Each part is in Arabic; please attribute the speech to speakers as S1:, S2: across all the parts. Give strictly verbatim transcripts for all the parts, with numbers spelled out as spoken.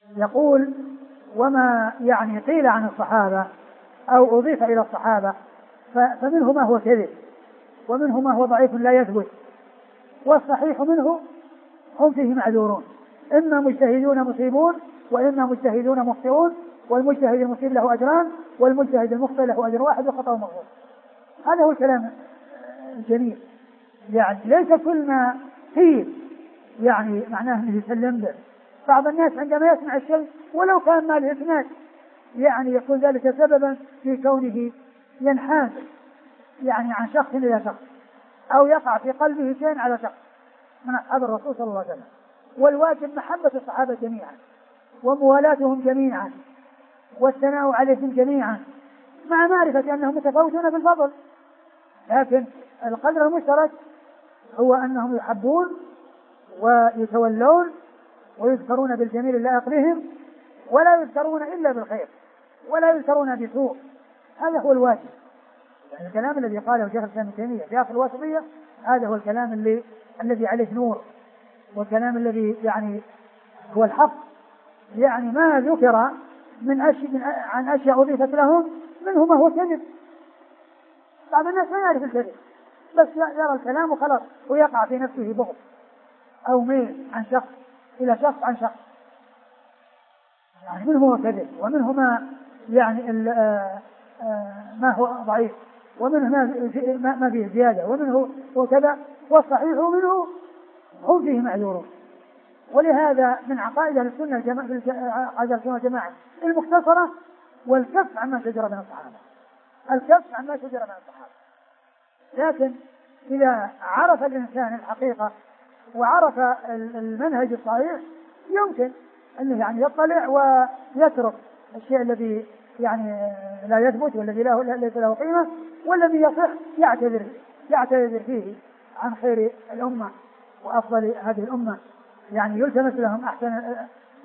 S1: يقول: وما يعني قيل عن الصحابة أو أضيف إلى الصحابة فمنه ما هو كذب، ومنه ما هو ضعيف لا يثبت، والصحيح منه هم فيه معذورون، إما مجتهدون مصيبون وإما مجتهدون مخطئون، والمجتهد المصيب له أجران والمجتهد المخطئ له أجر واحد وخطأ مغفور. هذا هو الكلام الجميل. يعني ليس كل ما قيل يعني معناه أنه يسلم به. بعض الناس عندما يسمع الشيء ولو كان ما له إسناد يعني يكون ذلك سببا في كونه ينحاز يعني عن شخص إلى شخص، أو يقع في قلبه شيء على شخص من أصحاب الرسول صلى الله عليه وسلم. والواجب محبة الصحابة جميعا وموالاتهم جميعا والثناء عليهم جميعا، مع معرفة أنهم متفاوتون في الفضل، لكن القدر المشترك هو أنهم يحبون ويتولون ويذكرون بالجميل اللائق بهم، ولا يذكرون إلا بالخير ولا يذكرون بسوء. هذا هو الواجب. يعني الكلام الذي قاله شيخ الإسلام ابن تيمية في آخر الواسطية هذا هو الكلام اللي الذي عليه نور، والكلام الذي يعني هو الحق. يعني ما ذكر من أشياء عن أشياء أضيفت لهم منه ما هو كذب. بعض الناس ما يعرف الكذب بس يرى الكلام وخلاص ويقع في نفسه بغض أو ميل عن شخص إلى شخص عن شخص. يعني منه هو كذب، ومنه ما يعني ما هو ضعيف، ومنه ما فيه زيادة، ومنه هو كذا، والصحيح منه هم فيه معذورون. ولهذا من عقائد أهل السنة الجماعة المختصرة والكف عما شجر بين الصحابة، الكف عما شجر بين الصحابة. لكن إذا عرف الإنسان الحقيقة وعرف المنهج الصحيح يمكن أنه يعني يطلع ويترك الشيء الذي يعني لا يثبت والذي له ليس له قيمة، والذي يصح يعتذر يعتذر فيه عن خير الأمة وأفضل هذه الأمة. يعني يلتمس لهم أحسن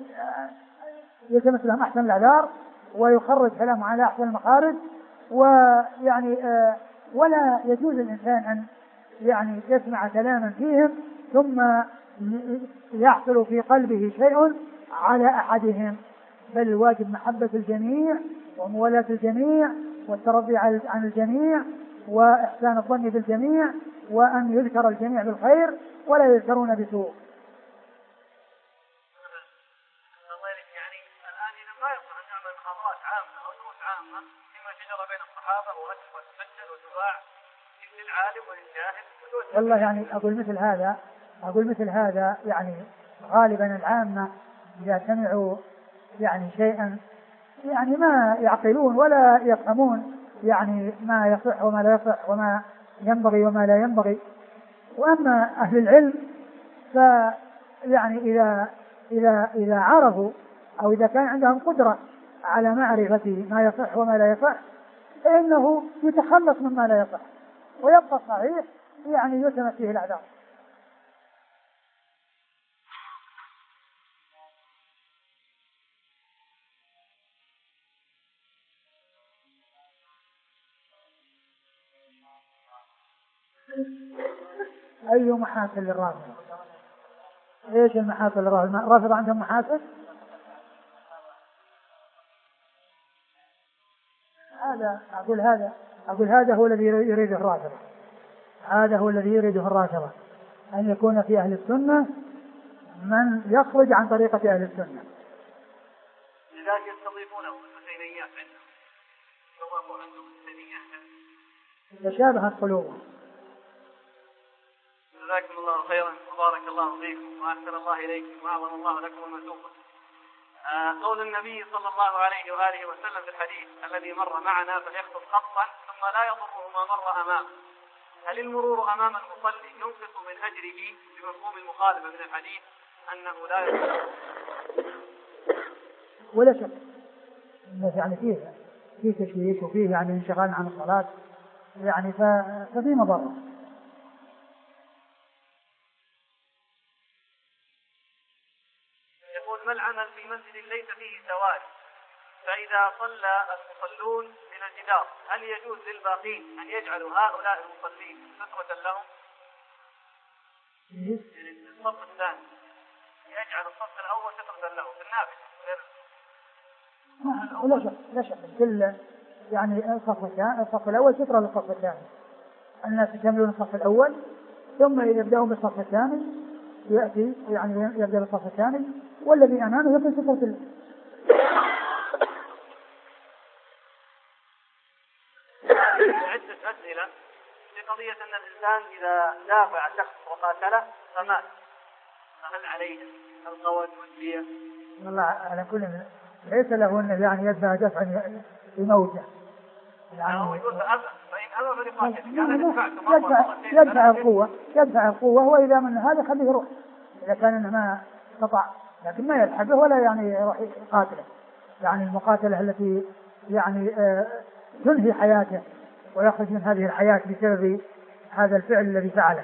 S1: يلتمس لهم أحسن الأعذار ويخرج كلامه على أحسن المخارج. ويعني ولا يجوز الإنسان أن يعني يسمع كلاما فيهم ثم يحصل في قلبه شيء على أحدهم، بل الواجب محبة الجميع وموالاة الجميع والترضي عن الجميع وإحسان الظن بالجميع، وأن يذكر الجميع بالخير ولا يذكرون بسوء.
S2: يعني الآن إذا ما يصح أن نعمل خطوات عامة أو دروس عامة فيما شجر بين الصحابة ورتب وتسجل وتباع للعالم وللجاهل.
S1: والله يعني أقول مثل هذا أقول مثل هذا يعني غالبا العامة إذا سمعوا يعني شيئا يعني ما يعقلون ولا يفهمون يعني ما يصح وما لا يصح وما ينبغي وما لا ينبغي. وأما أهل العلم فيعني إذا إذا إذا عرفوا أو إذا كان عندهم قدرة على معرفة ما يصح وما لا يصح فإنه يتخلص مما لا يصح ويبقى الصحيح يعني يلتمس فيه الأعذار. أي محاسن للرافضة؟ إيش المحاسن للرافضة؟ الرافضة عندهم محاسن؟ هذا أقول هذا أقول هذا هو الذي يريده الرافضة، هذا هو الذي يريده الرافضة، أن يكون في أهل السنة من يخرج عن طريقة أهل السنة.
S2: لذلك يستضيفونه الحسينيات عندهم، سواء عندهم الحسينيات
S1: تشابهت قلوبهم.
S2: جزاكم الله خيرا وبارك الله فيكم وأحسن الله إليكم وأعظم الله لكم المثوبة. آه قول النبي صلى الله عليه وآله وسلم في الحديث الذي مر معنا فليخطب خطا ثم لا يضره ما مر أمامه، هل المرور أمام المصلي ينقص من أجره بمفهوم المخالفة من الحديث أنه لا يضره؟
S1: ولا شك يعني فيه فيه تشويش وفيه يعني انشغال عن الصلاة يعني ففي مضرة.
S2: ما العمل في مسجد ليس فيه سواد فإذا صلى المصلون من الجدار هل يجوز للباقين أن يجعلوا هؤلاء المصلين سترة لهم؟ الصف الثاني يجعل الصف الأول سترة له في النافذة غير
S1: لا شك لا شك كل يعني الصف الثاني الصف الأول سترة للصف الثاني، الناس يكملون الصف الأول ثم يبدأون بالصف الثاني يأتي يعني يبدأ بالصف الثاني والذي أمامه يكون سترة له.
S2: عدة أسئلة في قضية أن الإنسان إذا دافع شخص وقاتله فمات فهل عليه القود والدية؟
S1: والله على كل ليس له أنه يعني يدفع دفعا يموته
S2: يعني هو يقول فأبى فإن أبى فلقاتل
S1: يدفع, يدفع القوة يدفع القوة وإذا من هذا خليه يروح إذا كان إنه ما استطاع، لكن ما يلحقه ولا يعني يروح يقاتله، يعني المقاتلة التي يعني آه تنهي حياته ويخرج من هذه الحياة بسبب هذا الفعل الذي فعله.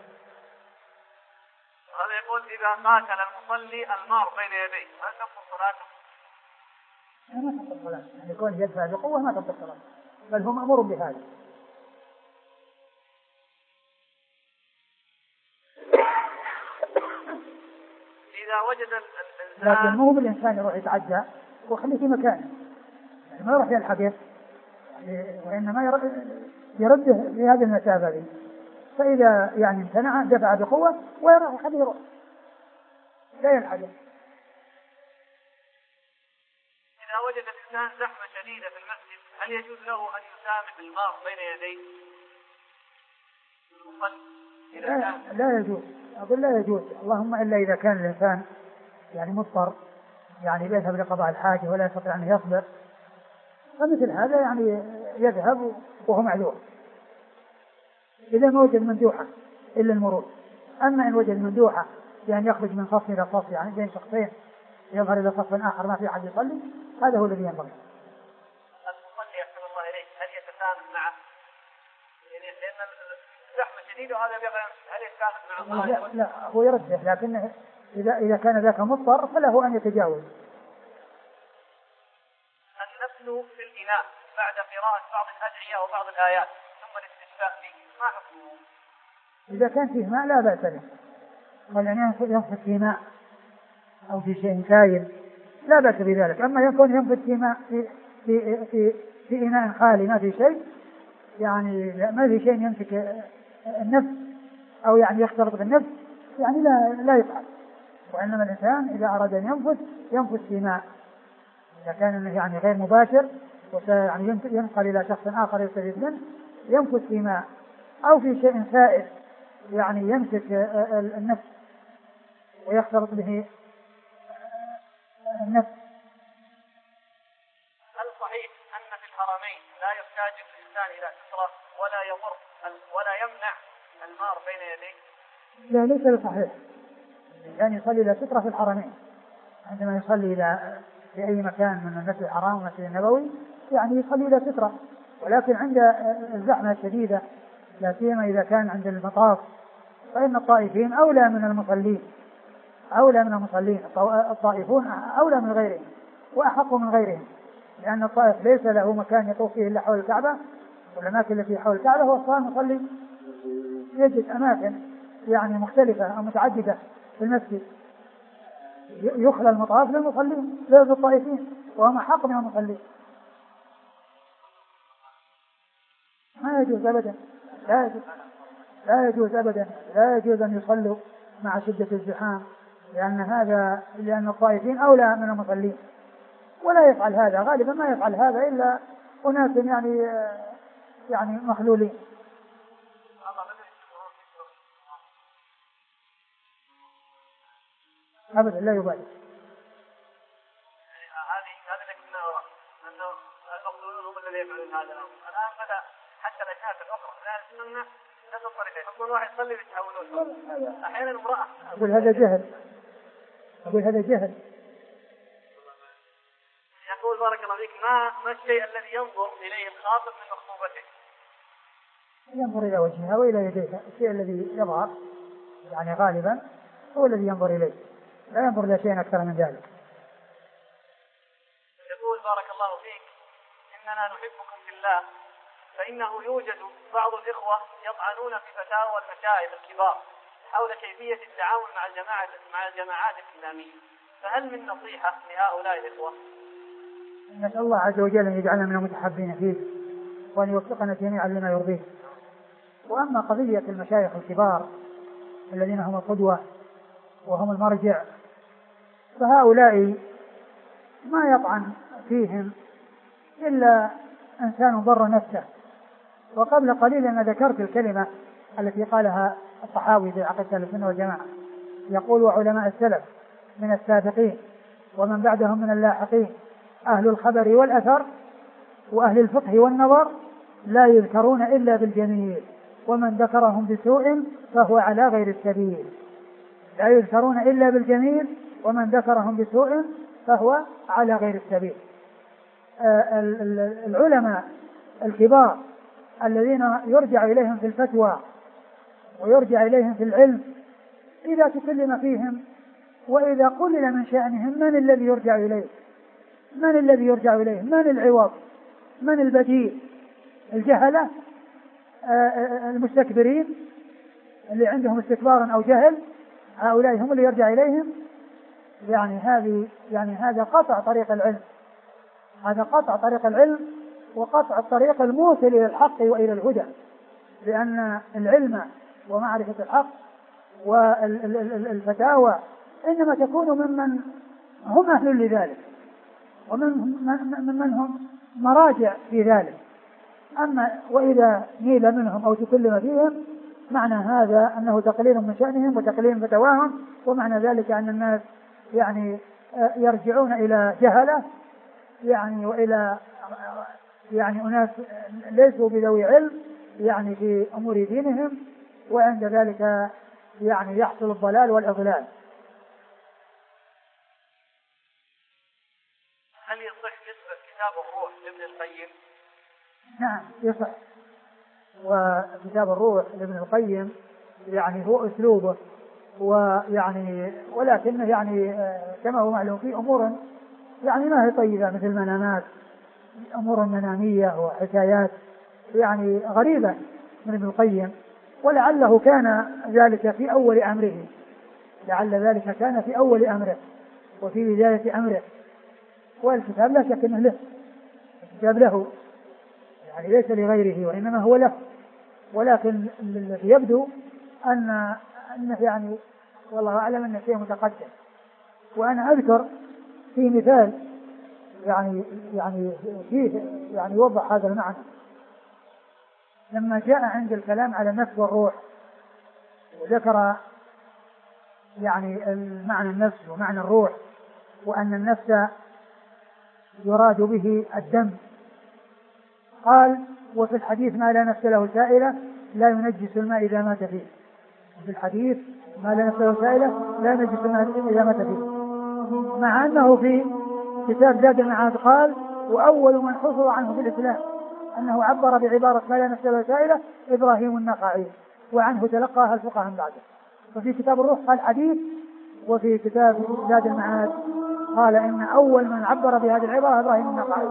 S2: هذا يقول إذا قاتل المصلي المار بين يديه هل تبطل صلاته؟
S1: ما تبطل صلاته، يعني يكون يدفع بقوة ما تبطل صلاته، بل هو مأمور بهذا.
S2: إذا وجد الإنسان
S1: لكن مو بالإنسان يروح يتعدى وخليه في مكانه، يعني ما يروح يلحقه وإنما يرده في هذه المسافة دي، فإذا يعني امتنع دفع بقوة ويروح يخليه يروح لا يلحقه.
S2: إذا وجد الإنسان زحمة شديدة في المسجد هل يجوز له أن يسامح المار بين يديه؟
S1: لا, لا يجوز، أقول لا يجوز، اللهم إلا إذا كان الإنسان يعني مضطر يعني يذهب لقضاء الحاجة ولا يستطيع أن يصبر، فمثل هذا يعني يذهب وهو معذور إذا ما وجد مندوحة إلا المرور. أما إن وجد مندوحة يعني يخرج من صف إلى صف يعني بين شخصين يظهر إلى صف آخر ما في أحد يصلي، هذا هو الذي ينبغي.
S2: المصلي يحسن الله إليك هل يتسامح معه؟ يعني لأن الزحمة شديدة وهذا يبغى هل يتسامح معه؟
S1: لا, لا هو يرده، لكن إذا إذا كان ذاك مضطر فله أن يتجاوز.
S2: النفل في الإناء بعد قراءة بعض الأدعية وبعض الآيات ثم الاستشفاء فيه ما حكمه؟
S1: إذا كان فيه ماء لا بأس به، والعنان ينفذ في ماء أو في شيء سائل لا بأس بذلك. أما يكون ينفذ في ماء في في في, في إناء خالي ما في شيء يعني ما في شيء يمسك النفس أو يعني يختلط بالنفس يعني لا لا يفعل. وإنما الإنسان إذا أراد أن ينفذ ينفذ في ماء إذا كان يعني غير مباشر ويعني ينقل إلى شخص آخر يستفيد منه ينفذ في ماء أو في شيء سائل يعني يمسك النفس ويختلط به النفس.
S2: هل صحيح أن في الحرمين لا يحتاج الإنسان إلى سترة ولا يضر ولا يمنع المار بين يديه؟
S1: لا ليس بصحيح، يعني يصلي إلى سترة في الحرمين عندما يصلي إلى في أي مكان من المسجد الحرام والمسجد النبوي يعني يصلي إلى سترة، ولكن عند الزحمة الشديدة لا سيما إذا كان عند المطاف فإن الطائفين أولى من المصلين أولى من المصلين الطائفون أولى من غيرهم وأحق من غيرهم، لأن الطائف ليس له مكان يطوف فيه إلا حول الكعبة، والأماكن التي حول الكعبة هو الصلاة المصلي يجد أماكن يعني مختلفة أو متعددة في المسجد يخلى المطاف للمصلين للطائفين وهم أحق من المصلين. ما يجوز أبدا لا يجوز لا يجوز أبدا لا يجوز أن يصلوا مع شدة الزحام، لأن هذا لأن الطائفين أولى من المصلين، ولا يفعل هذا غالبا ما يفعل هذا إلا أناس يعني يعني مخلولين. أبدا لا يبالي.
S2: هذه هذا اللي كنا نرى أنه المخلولون هم الذين يفعلون هذا الأمر. الآن بدأ حتى الأجناس الأخرى لا السنة نفس الطريقة يحطون واحد يصلي ويتحولون أحيانا امرأة.
S1: أقول هذا جهل أقول هذا جهل.
S2: يقول بارك الله فيك ما ما الشيء الذي ينظر إليه الخاطب من مخطوبته؟
S1: ينظر إلى وجهها وإلى يديها، الشيء الذي يظهر يعني غالبا هو الذي ينظر إليه، لا ينظر إلى شيء أكثر من ذلك.
S2: يقول بارك الله فيك إننا نحبكم في الله، فإنه يوجد بعض الإخوة يطعنون في فتاوى المشايخ الكبار حول كيفية التعامل مع الجماعة مع الجماعات الإسلامية، فهل من نصيحة لهؤلاء الإخوة؟
S1: نسأل الله عز وجل أن يجعلنا من المتحبين فيه وأن يوفقنا جميعا لما يرضيه. وأما قضية المشايخ الكبار الذين هم القدوة وهم المرجع فهؤلاء ما يطعن فيهم إلا إنسان ضر نفسه. وقبل قليل أنا ذكرت الكلمة التي قالها الطحاوي في عقيدة أهل السنة والجماعة، يقول: وعلماء السلف من السابقين ومن بعدهم من اللاحقين أهل الخبر والأثر وأهل الفقه والنظر لا يذكرون إلا بالجميل ومن ذكرهم بسوء فهو على غير السبيل. لا يذكرون إلا بالجميل ومن ذكرهم بسوء فهو على غير السبيل. العلماء الكبار الذين يرجع إليهم في الفتوى ويرجع إليهم في العلم إذا تكلم فيهم وإذا قلل من شأنهم من الذي يرجع إليه؟ من الذي يرجع إليه؟ من العوض؟ من البديل؟ الجهلة المستكبرين اللي عندهم استكبار أو جهل، هؤلاء هم اللي يرجع إليهم. يعني هذه يعني هذا قطع طريق العلم، هذا قطع طريق العلم وقطع الطريق الموصل إلى الحق وإلى الهدى، لأن العلم ومعرفة الحق والفتاوى إنما تكون ممن هم أهل لذلك ومن من هم مراجع في ذلك. أما وإذا نيل منهم أو تكلم فيهم معنى هذا أنه تقليل من شأنهم وتقليل من فتواهم، ومعنى ذلك أن الناس يعني يرجعون إلى جهلة يعني وإلى يعني أناس ليسوا بذوي علم يعني في أمور دينهم، وعند ذلك يعني يحصل الضلال والإضلال.
S2: هل يصح نسبة كتاب الروح لابن القيم؟
S1: نعم يصح، وكتاب الروح لابن القيم يعني هو أسلوبه، ويعني ولكنه يعني كما هو معلوم في أمور يعني ما هي طيبة مثل المنامات، أمور منامية وحكايات يعني غريبة من ابن القيم، ولعله كان ذلك في أول أمره، لعل ذلك كان في أول أمره وفي بداية أمره، والكتاب لا شك أنه له، الكتاب له يعني ليس لغيره وإنما هو له، ولكن الذي يبدو أن أنه يعني والله أعلم أنه شيء متقدم. وأنا أذكر في مثال يعني يعني فيه يعني يوضح هذا المعنى، لما جاء عند الكلام على النفس والروح وذكر يعني المعنى النفس ومعنى الروح، وأن النفس يراد به الدم، قال: وفي الحديث ما لا نفس له سائلة لا ينجس الماء إذا مات فيه. وفي الحديث ما لا نفس له سائلة لا ينجس الماء إذا مات فيه، مع أنه في كتاب زاد المعاد قال: وأول من حفظ عنه في الإسلام أنه عبر بعبارة ما لا نفس له سائلة إبراهيم النخعي، وعنه تلقاها الفقهاء من بعده. ففي كتاب الروح قال حديث، وفي كتاب زاد المعاد قال إن أول من عبر بهذه العبارة إبراهيم النخعي.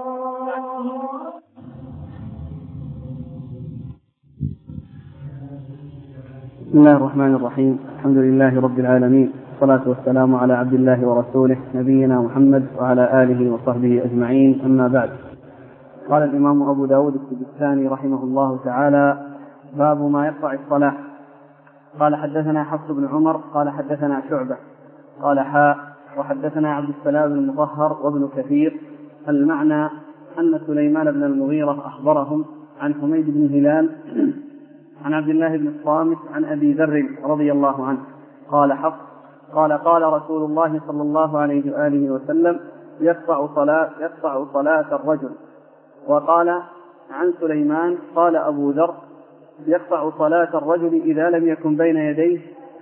S3: بسم الله الرحمن الرحيم. الحمد لله رب العالمين، والصلاة والسلام على عبد الله ورسوله نبينا محمد وعلى آله وصحبه أجمعين، أما بعد. قال الإمام أبو داود السجستاني رحمه الله تعالى: باب ما يرفع الصلاة. قال: حدثنا حفص بن عمر قال حدثنا شعبة قال: حاء وحدثنا عبد السلام بن المطهر وابن كثير. المعنى أن سليمان بن المغيرة أخبرهم عن حميد بن هلال عن عبد الله بن الصامت عن أبي ذر رضي الله عنه قال: حفص قال: قال رسول الله صلى الله عليه وآله وسلم: يقطع صلاة, يقطع صلاة الرجل. وقال عن سليمان قال أبو ذر: يقطع صلاة الرجل إذا لم يكن بين يديه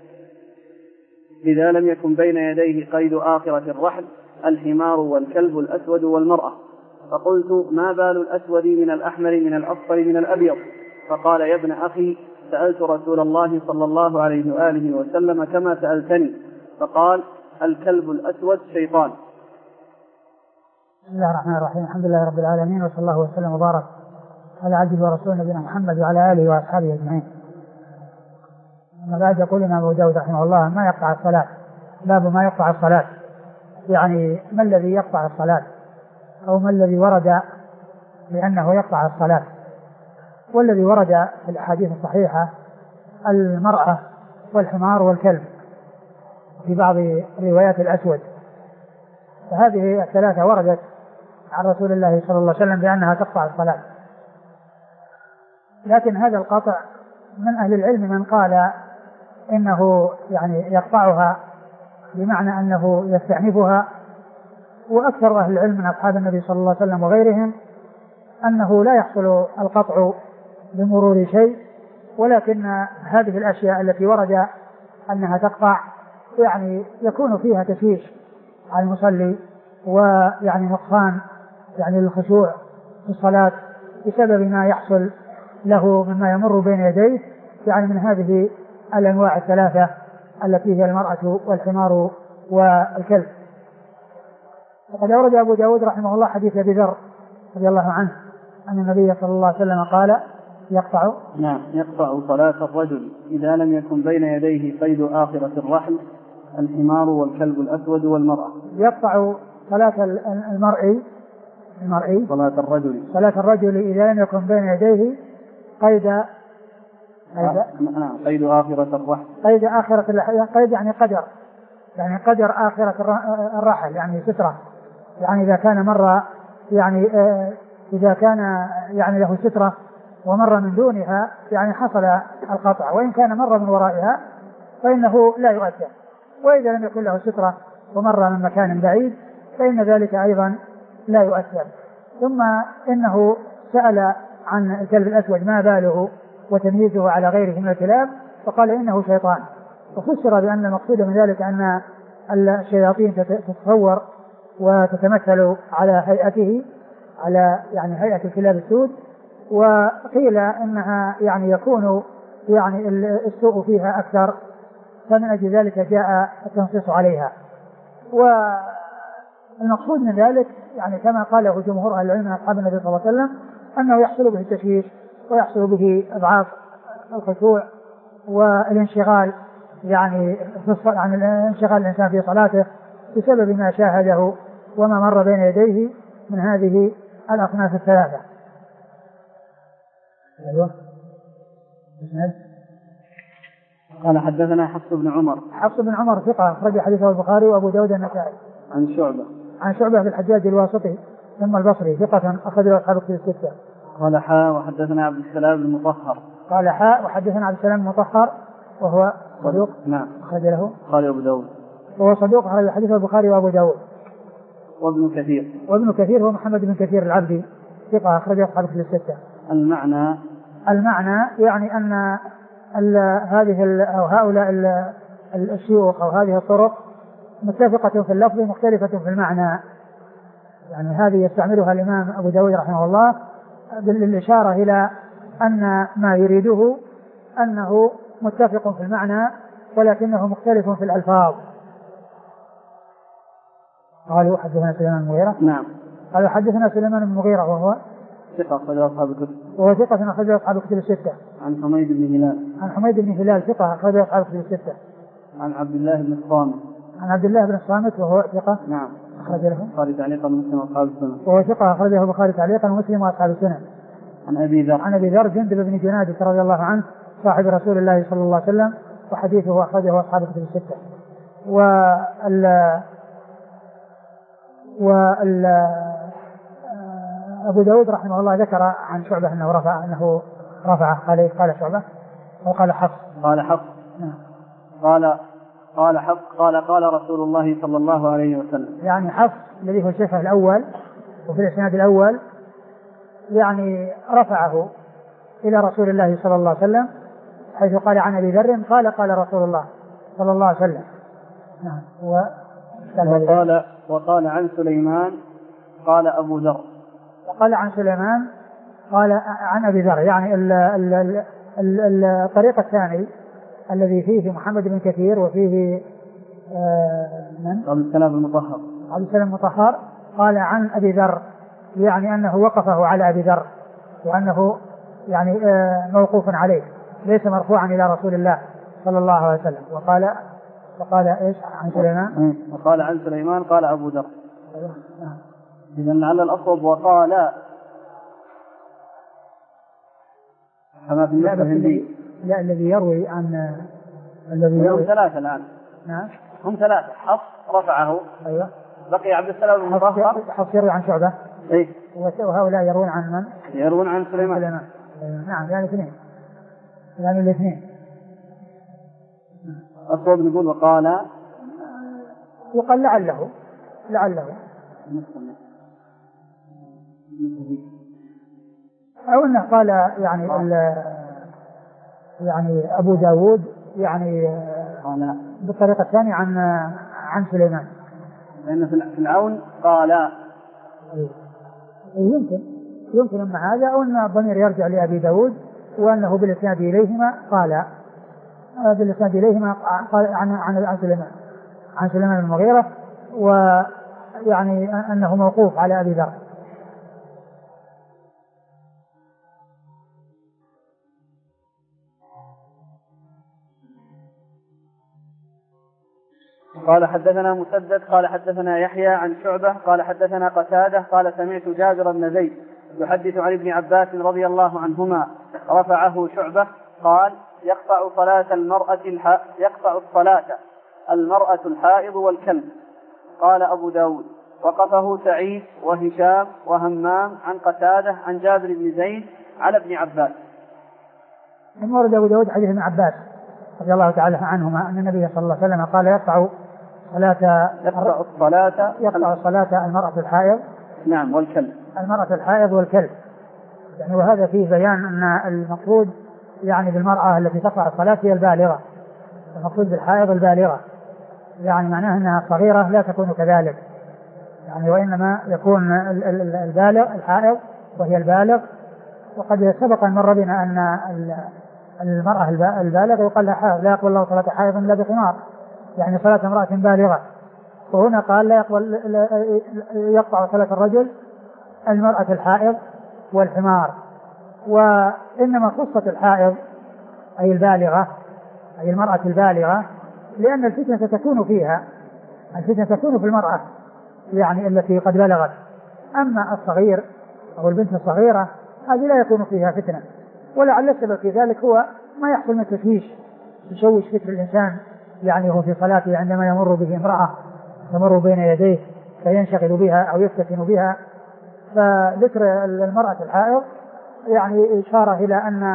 S3: إذا لم يكن بين يديه قيد آخرة الرحل الحمار والكلب الأسود والمرأة. فقلت: ما بال الأسود من الأحمر من الأصفر من الأبيض؟ فقال: يا ابن أخي، سألت رسول الله صلى الله عليه وآله وسلم كما سألتني، فقال: الكلب الأسود شيطان.
S1: بسم الله الرحمن الرحيم. الحمد لله رب العالمين، وصلى الله وسلم وبارك على عبده ورسوله نبينا محمد وعلى آله وأصحابه أجمعين. أما بعد يقول الإمام أبو داود رحمه الله ما يقطع الصلاة، باب ما يقطع الصلاة، يعني ما الذي يقطع الصلاة أو ما الذي ورد لأنه يقطع الصلاة. والذي ورد في الأحاديث الصحيحة المرأة والحمار والكلب، في بعض روايات الأسود، فهذه الثلاثة وردت عن رسول الله صلى الله عليه وسلم بأنها تقطع الصلاة. لكن هذا القطع من أهل العلم من قال إنه يعني يقطعها بمعنى أنه يستعنفها، وأكثر أهل العلم من أصحاب النبي صلى الله عليه وسلم وغيرهم أنه لا يحصل القطع بمرور شيء، ولكن هذه الأشياء التي ورد أنها تقطع يعني يكون فيها تشويش على المصلي ويعني نقصان يعني الخشوع في الصلاة بسبب ما يحصل له مما يمر بين يديه، يعني من هذه الأنواع الثلاثة التي هي المرأة والحمار والكلب. وقد أورد أبو داود رحمه الله حديث أبي ذر رضي الله عنه أن النبي صلى الله عليه وسلم قال يقطع
S3: نعم يقطع صلاة الرجل إذا لم يكن بين يديه قيد آخرة الرحل الحمار والكلب الأسود والمرأة.
S1: يقطع صلاة المرء المرء
S3: صلاة الرجل
S1: صلاة الرجل إذا لم يكن بين يديه قيد قيد,
S3: آه. قيد آخرة الرحل
S1: قيد آخرة الرحل قيد يعني قدر يعني قدر آخرة الرحل يعني سترة، يعني إذا كان مرة يعني آه إذا كان يعني له سترة ومر من دونها يعني حصل القطع، وإن كان مر من ورائها فإنه لا يؤثر، وإذا لم يكن له سترة ومر من مكان بعيد فإن ذلك أيضا لا يؤثر. ثم إنه سأل عن الكلب الأسود ما باله وتمييزه على غيره من الكلاب، فقال إنه شيطان، وفسر بأن المقصود من ذلك أن الشياطين تتصور وتتمثل على هيئته على يعني هيئة الكلاب السود، وقيل إنها يعني يكون يعني السوء فيها أكثر، فمن أجل ذلك جاء التنصيص عليها. والمقصود من ذلك يعني كما قاله جمهور أهل العلم من أصحاب النبي صلى الله عليه وسلم أنه يحصل به التشويش ويحصل به إضعاف الخشوع والانشغال يعني عن الانشغال الإنسان في صلاته بسبب ما شاهده وما مر بين يديه من هذه الأصناف الثلاثة. أيوة.
S3: قال حدثنا حفص بن عمر.
S1: حفص بن عمر ثقة أخرج حديثه البخاري وأبو داود النسائي.
S3: عن شعبة.
S1: عن شعبة بن الحجاج الواسطي ثم البصري ثقة أخرج له أصحاب الكتب الستة.
S3: قال حاء وحدثنا عبد السلام المطهر.
S1: قال حاء وحدثنا عبد السلام المطهر وهو صدوق.
S3: نعم.
S1: أخرج له.
S3: قال أبو داود.
S1: وهو صدوق أخرج حديثه البخاري وأبو داود.
S3: وابن كثير.
S1: وابن كثير هو محمد بن كثير العبدي ثقة أخرج له أصحاب الكتب الستة.
S3: المعنى
S1: المعنى يعني أن هذه أو هؤلاء الشيوخ أو هذه الطرق متفقة في اللفظ مختلفة في المعنى، يعني هذه يستعملها الإمام أبو داود رحمه الله بالإشارة إلى أن ما يريده أنه متفق في المعنى ولكنه مختلف في الألفاظ. قالوا حدثنا سليمان بن المغيرة.
S3: نعم.
S1: قالوا حدثنا سليمان بن المغيرة وهو
S3: ثقة أخرج أصحاب الكتب.
S1: وهو ثقة أخرج أصحاب الكتب الستة.
S3: عن حميد بن هلال.
S1: عن حميد بن هلال ثقة أخرج أصحاب الكتب الستة.
S3: عن عبد الله بن الصامت.
S1: عن عبد الله بن الصامت وهو ثقة.
S3: نعم.
S1: أخرج له.
S3: البخاري تعليقا ومسلم وأصحاب السنن.
S1: وهو ثقة أخرجه البخاري تعليقا ومسلم وأصحاب السنن.
S3: عن أبي ذر.
S1: عن أبي ذر جندب بن جنادة رضي الله عنه صاحب رسول الله صلى الله عليه وسلم وحديثه أخرجه أصحاب الكتب الستة. وال وال أبو داود رحمه الله ذكر عن شعبة أنه رفع أنه رفع قال قال شعبة وقال حفص.
S3: قال حفص.
S1: نعم.
S3: قال قال حفص قال قال رسول الله صلى الله عليه وسلم.
S1: يعني حفص الذي هو الشيخ الأول وفي الإسناد الأول يعني رفعه إلى رسول الله صلى الله عليه وسلم حيث قال عن أبي ذر قال قال رسول الله صلى الله عليه وسلم. نعم.
S3: وقال وقال عن سليمان قال أبو ذر.
S1: وقال عن سليمان قال عن أبي ذر، يعني ال ال ال ال الطريق الثاني الذي فيه محمد بن كثير وفيه آه من؟
S3: عبد السلام المطهر.
S1: عبد السلام المطهر قال عن أبي ذر، يعني أنه وقفه على أبي ذر وأنه يعني آه موقوف عليه ليس مرفوعا إلى رسول الله صلى الله عليه وسلم. وقال وقال ايش عن سليمان؟
S3: وقال عن سليمان قال ابو ذر. اذا لعل الاصوب وقال كما في النسخة الهندية.
S1: لا الذي يروي عن الذي
S3: يروي ثلاثة الآن.
S1: نعم
S3: هم ثلاثة. حفص رفعه.
S1: أيوة.
S3: بقي عبد السلام بن مطهر.
S1: حفص يروي عن شعبة.
S3: إيه.
S1: وهؤلاء يروون عن من؟
S3: يروون عن سليمان.
S1: سليمان. نعم يعني اثنين. يعني الاثنين.
S3: الصواب نقول وقال.
S1: وقال لعله لعله. أو أنه قال يعني يعني أبو داود يعني بالطريقة الثانية عن عن سليمان.
S3: لأن في العون قال.
S1: يمكن يمكن أن هذا أو أن الضمير يرجع لأبي داود وأنه بالإسناد إليهما قال بالإسناد إليهما قال عن عن عن سليمان عن سليمان المغيرة ويعني أنه موقوف على أبي ذر.
S3: قال حدثنا مسدد قال حدثنا يحيى عن شعبة قال حدثنا قتادة قال سمعت جابر بن زيد يحدث عن ابن عباس رضي الله عنهما رفعه شعبة قال يقطع صلاة المرأة الح... يقطع الصلاة المرأة الحائض والكلب. قال أبو داود وقفه سعيد وهشام وهمام عن قتادة عن جابر بن زيد على ابن عباس.
S1: من ورد أبو داود حديث ابن عباس رضي الله تعالى عنهما أن النبي صلى الله عليه وسلم قال يقطع صلاة
S3: يقطع الصلاة
S1: يقطع الصلاة المرأة الحائض.
S3: نعم والكلب.
S1: المرأة الحائض والكلب. يعني وهذا فيه بيان أن المقصود يعني بالمرأة التي تقطع الصلاة هي البالغة. المقصود بالحائض البالغة يعني معناه أنها صغيرة لا تكون كذلك يعني وإنما يكون البالغ الحائض وهي البالغ. وقد سبق أن مر بنا أن المرأة البالغة يقال لها حائض لا يقبل الله صلاة حائض إلا بخمار يعني صلاة امرأة بالغة. وهنا قال لا يقبل يقطع صلاة الرجل المرأة الحائض والحمار. وإنما خصت الحائض أي البالغة أي المرأة البالغة لأن الفتنة تكون فيها الفتنة تكون في المرأة يعني التي قد بلغت. أما الصغير أو البنت الصغيرة هذه لا يكون فيها فتنة. ولعل السبب في ذلك هو ما يحصل من تشويش يشوش فكر الإنسان يعني هو في صلاته عندما يمر به امرأة تمر بين يديه فينشغل بها أو يفتتن بها. فذكر المرأة الحائض يعني إشارة إلى أن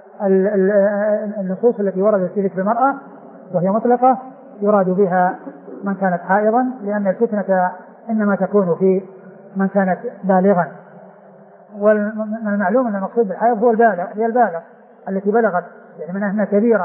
S1: النصوص التي وردت في ذكر المرأة وهي مطلقة يراد بها من كانت حائضا لأن الفتنة إنما تكون في من كانت بالغا. والمعلوم أن المقصود بالحائض هو البالغ هي البالغ التي بلغت يعني من أنها كبيرة.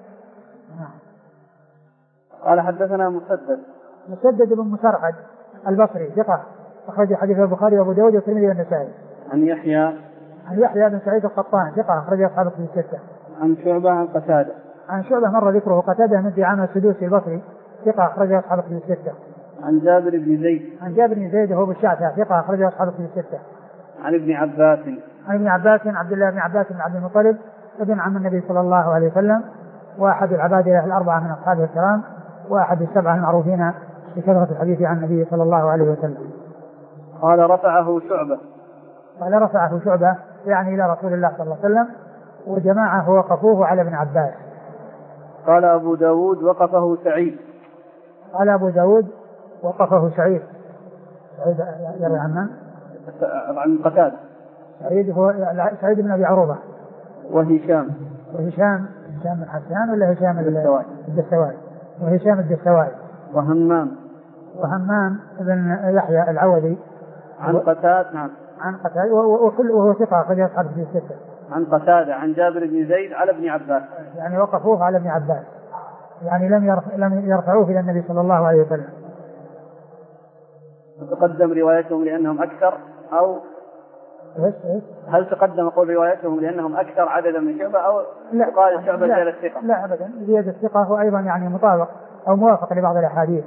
S3: قال حدثنا مسدد
S1: مسدد بن مسرحد البصري ثقة أخرج حديث البخاري وأبو داود والترمذي والنسائي.
S3: عن يحيى
S1: عن يحيى بن سعيد القطان ثقة أخرج أصحاب الكتب الستة.
S3: عن شعبة عن قتادة
S1: عن شعبة مر ذكره قتادة من دعامة السدوسي البصري ثقة أخرج أصحاب الكتب الستة.
S3: عن جابر بن زيد
S1: عن جابر بن زيد وهو بالشعثة ثقة أخرج أصحاب الكتب الستة.
S3: عن ابن عباس
S1: عن ابن عباس عبد الله بن عباس بن عبد المطلب ابن عم النبي صلى الله عليه وسلم وأحد العبادلة الأربعة من أصحابه الكرام وأحد السبعة المعروفين بكثرة الحديث عن النبي صلى الله عليه وسلم.
S3: قال رفعه شعبة
S1: قال رفعه شعبة يعني إلى رسول الله صلى الله عليه وسلم وجماعة وقفوه على ابن عباس.
S3: قال أبو داود وقفه سعيد.
S1: قال أبو داود وقفه سعيد. سعيد يروي عنه
S3: عن قتادة.
S1: سعيد هو سعيد بن أبي عروبة.
S3: وهشام
S1: وهشام هشام بن حسان ولا هشام
S3: الدستوائي
S1: الدستوائي وهشام الدستوائي.
S3: وهمام
S1: وهمام بن يحيى العوذي.
S3: عن قتادة نعم
S1: عن قتادة وكل وهو ثقة أخرج أصحاب الكتب الستة.
S3: عن قتادة عن جابر بن زيد على ابن عباس
S1: يعني وقفوه على ابن عباس يعني لم يرفع لم يرفعوه إلى النبي صلى الله عليه وسلم.
S3: تقدم روايتهم لأنهم أكثر أو
S1: إيش إيش
S3: هل تقدم قول روايتهم لأنهم أكثر عددا من شعبة أو قال شعبة زيادة الثقة؟
S1: لا أبدا زيادة الثقة هو أيضا يعني مطابق أو موافق لبعض الأحاديث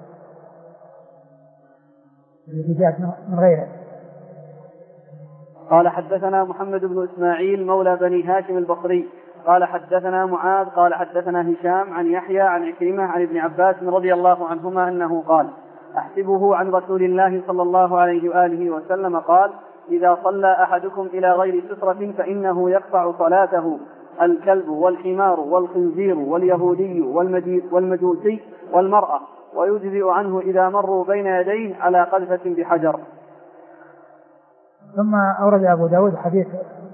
S1: التي جاءت من غيره.
S3: قال حدثنا محمد بن إسماعيل مولى بني هاشم البصري قال حدثنا معاذ قال حدثنا هشام عن يحيى عن عكرمة عن ابن عباس رضي الله عنهما أنه قال أحسبه عن رسول الله صلى الله عليه وآله وسلم قال إذا صلى أحدكم إلى غير سترة فإنه يقطع صلاته الكلب والحمار والخنزير واليهودي والمجوسي والمرأة ويجزئ عنه إذا مروا بين يديه على قذفة بحجر.
S1: ثم أورد أبو داود حديث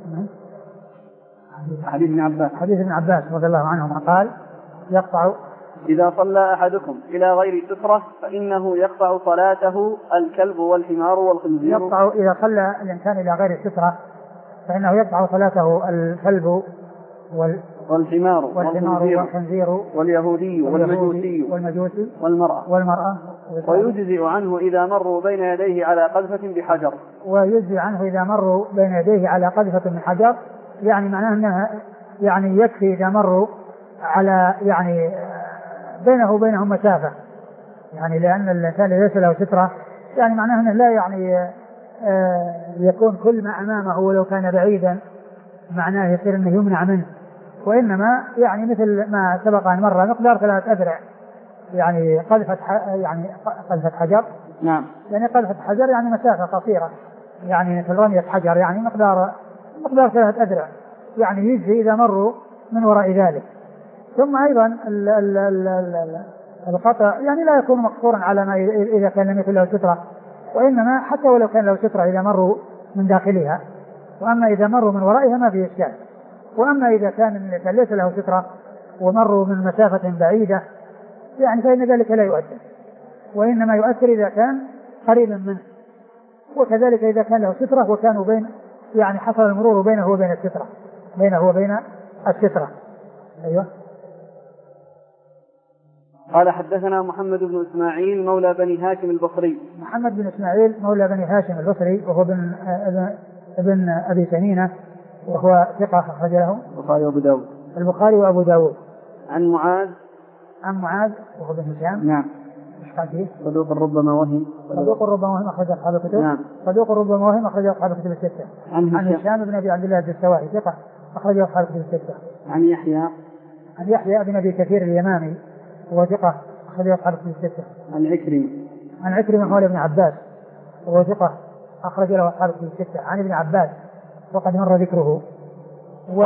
S3: حديث ابن عباس
S1: حديث ابن عباس رضي الله عنهما قال يقطع
S3: إذا صلى أحدكم إلى غير سترة فإنه يقطع صلاته الكلب والحمار والخنزير.
S1: يقطع إذا صلى الإنسان إلى غير سترة فإنه يقطع صلاته الكلب وال
S3: والحمار
S1: والخنزير
S3: واليهودي والمجوسي
S1: والمجوسي
S3: والمرأة
S1: والمرأة
S3: ويجزئ عنه إذا مروا بين يديه على قذفة بحجر.
S1: ويجزئ عنه إذا مروا بين يديه على قذفة بحجر، يعني معناه أنها يعني يكفي إذا مروا على يعني بينه وبينهم مسافة، يعني لأن الإنسان ليس له سترة، يعني معناه أنه لا يعني يكون كل ما أمامه ولو كان بعيدا معناه يصير أنه يمنع منه، وإنما يعني مثل ما سبق أن مر مقدار ثلاثة أذرع، يعني قذفة يعني قذفة حجر.
S3: نعم.
S1: يعني قذفة حجر يعني مسافة قصيرة، يعني مثل رمية حجر يعني مقدار مقدار ثلاثة أذرع، يعني يجزي إذا مروا من وراء ذلك. ثم أيضا ال ال ال ال القطع يعني لا يكون مقصورا على ما إذا كان لم يكن له سترة، وإنما حتى ولو كان له سترة إذا مروا من داخلها، وأما إذا مروا من ورائها ما فيه إشكال. وأما إذا كان ليس له سترة ومروا من مسافة بعيدة يعني فإن ذلك لا يؤثر، وإنما يؤثر إذا كان قريبا منه، وكذلك إذا كان له سترة وكانوا بين يعني حصل المرور بينه وبين السترة بينه وبين السترة. أيوة.
S3: قال حدثنا محمد بن إسماعيل مولى بني هاشم البصري.
S1: محمد بن إسماعيل مولى بني هاشم البصري وهو ابن ابن أبي سنينة وهو ثقة أخرج له
S3: البخاري وأبو داود
S1: البخاري وأبو داود.
S3: عن معاذ
S1: عن معاذ وهو بن هشام.
S3: نعم.
S1: ايش قال فيه؟
S3: صدوق ربما وهم
S1: صدوق ربما وهم أخرج أصحاب الكتب.
S3: نعم.
S1: صدوق ربما وهم أخرج أصحاب الكتب الستة.
S3: عن,
S1: عن هشام بن أبي عبد الله الدستوائي ثقة أخرج أصحاب الكتب الستة.
S3: عن يحيى
S1: عن يحيى بن أبي كثير اليمامي وهو ثقة أخرج أصحاب الكتب الستة.
S3: عن عكرمة
S1: عن عكرمة مولى ابن عباس وهو ثقة أخرج له أصحاب الكتب الستة. عن ابن عباس وقد مر ذكره و...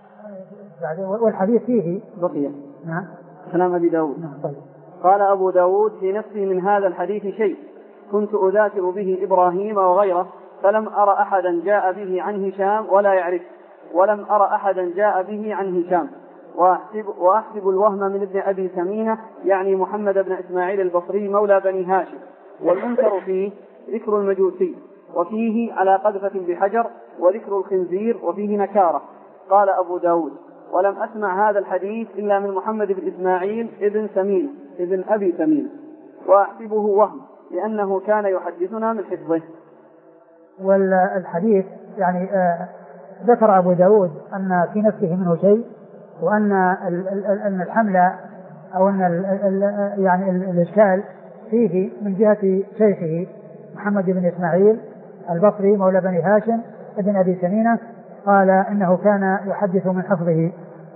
S1: والحديث فيه
S3: بقية.
S1: نعم.
S3: كلام أبي داود.
S1: نعم. طيب.
S3: قال أبو داود في نفسي من هذا الحديث شيء كنت أذاكر به إبراهيم وغيره فلم أرى أحدا جاء به عن هشام ولا يعرف، ولم أرى أحدا جاء به عن هشام، وأحسب, وأحسب الوهم من ابن أبي ثمينة يعني محمد بن إسماعيل البصري مولى بني هاشم. والمنكر فيه ذكر المجوسي وفيه على قذفة بحجر وذكر الخنزير وفيه نكارة. قال أبو داود ولم أسمع هذا الحديث إلا من محمد بن إسماعيل ابن ثمين ابن أبي ثمين، وأحسبه وهم لأنه كان يحدثنا من حفظه.
S1: والحديث يعني آه ذكر أبو داود أن في نفسه منه شيء، وأن أن الحمل أو أن ال ال يعني الإشكال فيه من جهة شيخه محمد بن إسماعيل البصري مولى بني هاشم ابن أبي سمينة، قال إنه كان يحدث من حفظه.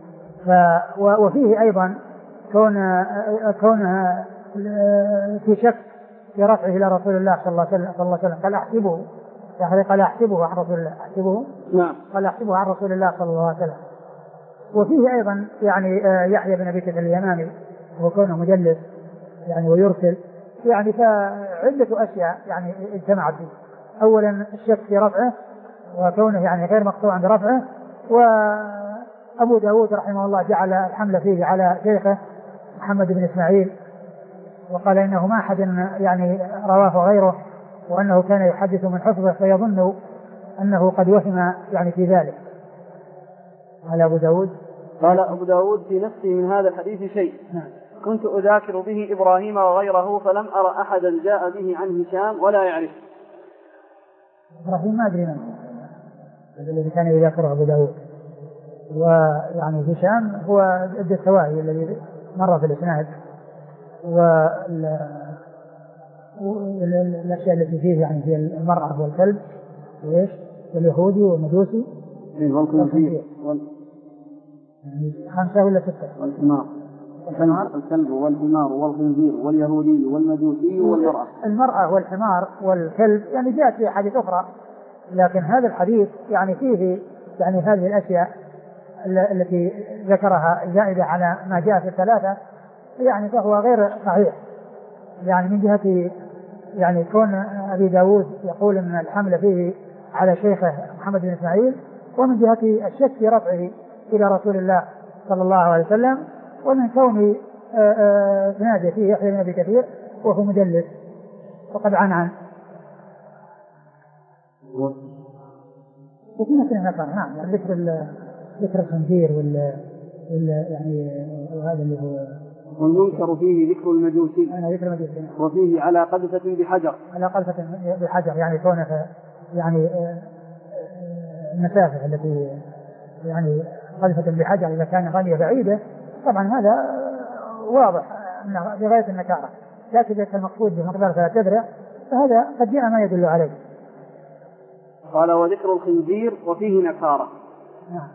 S1: وفيه أيضا كون كونها في شك في رفعه إلى رسول الله صلى الله عليه وسلم، قال أحسبه يعني قال أحسبه عن رسول الله أحسبه
S3: نعم
S1: قال أحسبه عن رسول الله صلى الله عليه وسلم. وفيه أيضا يعني يحيى بن أبي كثير اليمامي وكونه مجلس يعني ويرسل، يعني فعدة أشياء يعني اجتمعت فيه. أولا الشك في رفعه وكونه يعني غير مقطوع عند رفعه، وأبو داود رحمه الله جعل الحمل فيه على شيخه محمد بن إسماعيل، وقال إنه ما أحد يعني رواه غيره، وأنه كان يحدث من حفظه فيظن أنه قد وهم يعني في ذلك. قال أبو داود
S3: قال أبو داود في نفسي من هذا الحديث شيء نعم. كنت أذاكر به إبراهيم وغيره فلم أرى أحدا جاء به عن هشام ولا يعرف.
S1: إبراهيم ما أدري من الذي كان يذاكره أبو داود، ويعني هشام هو الدستوائي الذي مر في الإسناد، والأشياء التي فيه يعني في المرأة والكلب وإيش واليهودي والمجوسي
S3: والخنزير
S1: خمسة ولا ستة؟
S3: والحمار الكلب والحمار والخنزير واليهودي والمجوسي والمرأة.
S1: المرأة والحمار والكلب يعني جاءت في حديث أخرى، لكن هذا الحديث يعني فيه يعني هذه الأشياء التي ذكرها زائدة على ما جاء في الثلاثة، يعني فهو غير صحيح. يعني من جهة يعني كون أبي داود يقول أن الحمل فيه على شيخه محمد بن إسماعيل، ومن جهة الشك في رفعه إلى رسول الله صلى الله عليه وسلم، ومن كون سناده فيه يحيى بن أبي كثير وهو مدلس وقد عن عن وفي مثل نفر. نعم ذكر ذكر الخنزير وال يعني وهذا اللي هو
S3: والمنكر فيه ذكر المجوسي.
S1: أنا ذكر المجوسي.
S3: وفيه على قذفة بحجر.
S1: على قذفة بحجر يعني كونه يعني المسافة التي يعني قذفة بحجر إذا كان غالية بعيدة طبعا هذا واضح في غاية النكارة، لكن إذا كان المقصود بمقدار ثلاثة أذرع فهذا قد جاء ما يدل عليه.
S3: قال وذكر الخنزير وفيه نكارة.
S1: نعم.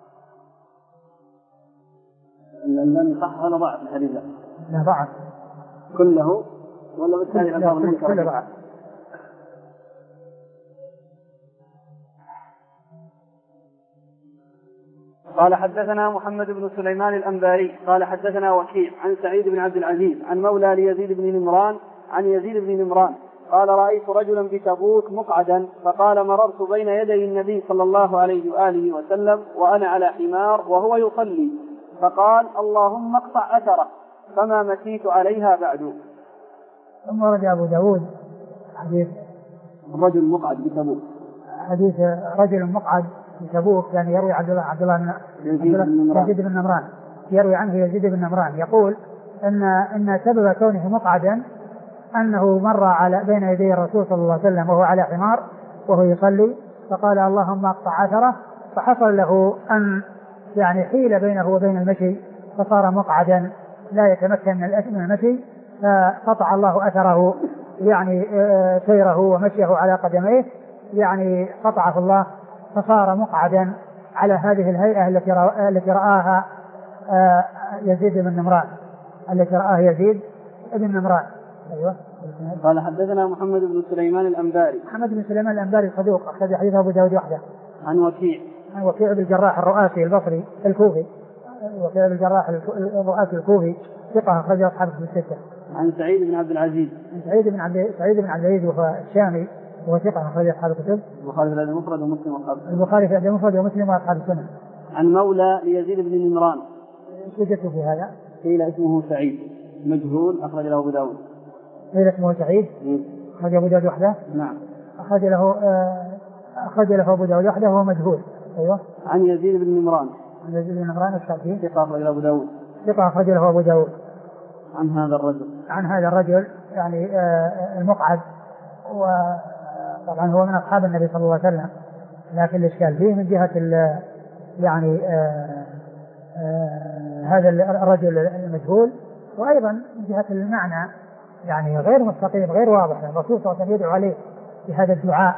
S3: لم صح ولا ضعف الحديث؟
S1: لا ضعف
S3: كله ولا بس هذه الألفاظ المنكرة؟
S1: كله ضعف.
S3: قال حدثنا محمد بن سليمان الأنباري قال حدثنا وكيع عن سعيد بن عبد العزيز عن مولى ليزيد بن نمران عن يزيد بن نمران قال رأيت رجلا بتبوك مقعدا فقال مررت بين يدي النبي صلى الله عليه وآله وسلم وأنا على حمار وهو يصلي فقال اللهم اقطع أثره فما مشيت عليها بعد.
S1: ثم ورد أبو داود حديث
S3: رجل مقعد بتبوك،
S1: حديث رجل مقعد بتبوك يعني يروي عبد الله عبد الله يزيد بن نمران يروي عنه يزيد بن نمران يقول ان ان سبب كونه مقعدا انه مر على بين يدي الرسول صلى الله عليه وسلم وهو على حمار وهو يصلي فقال اللهم اقطع اثره، فحصل له ان يعني حيل بينه وبين المشي فصار مقعدا لا يتمكن من المشي، فقطع الله اثره يعني سيره ومشيه على قدميه، يعني قطعه الله فصار مقعدا على هذه الهيئة التي التي رآها يزيد بن نمران التي رآها يزيد بن نمران. أيوة.
S3: قال حدثنا محمد بن سليمان الأنباري.
S1: محمد بن سليمان الأنباري صدوق أخرج حديثه أبو داود وحده.
S3: عن وكيع.
S1: عن وكيع بن الجراح الرؤاسي البصري الكوفي. وكيع بن الجراح الرؤاسي الكوفي ثقة أخرجه أصحاب الستة.
S3: عن سعيد بن عبد العزيز.
S1: عن سعيد بن عبد سعيد بن عبد العزيز وهو الشامي وهو ثقة أخرج أصحاب الكتب.
S3: البخاري في الأدب المفرد ومسلم وأصحاب السنن.
S1: البخاري في الأدب المفرد ومسلم وأصحاب السنن.
S3: عن مولى ليزيد بن نمران.
S1: وجدت في هذا.
S3: قيل اسمه سعيد مجهول أخرج له أبو داود.
S1: قيل اسمه سعيد. أخرج أبو داود وحده.
S3: نعم.
S1: أخرج له أخرج له أبو داود وحده وهو مجهول. أيوة.
S3: عن يزيد بن نمران.
S1: عن يزيد بن نمران الشافعي.
S3: ثقة أخرج له أبو داود.
S1: ثقة أخرج له أبو داود.
S3: عن هذا الرجل.
S1: عن هذا الرجل يعني المقعد و طبعا هو من أصحاب النبي صلى الله عليه وسلم، لكن الإشكال فيه من جهة يعني آآ آآ هذا الرجل المجهول، وأيضا من جهة المعنى يعني غير مستقيم غير واضح. الرسول صلى الله عليه وسلم يدعو عليه بهذا الدعاء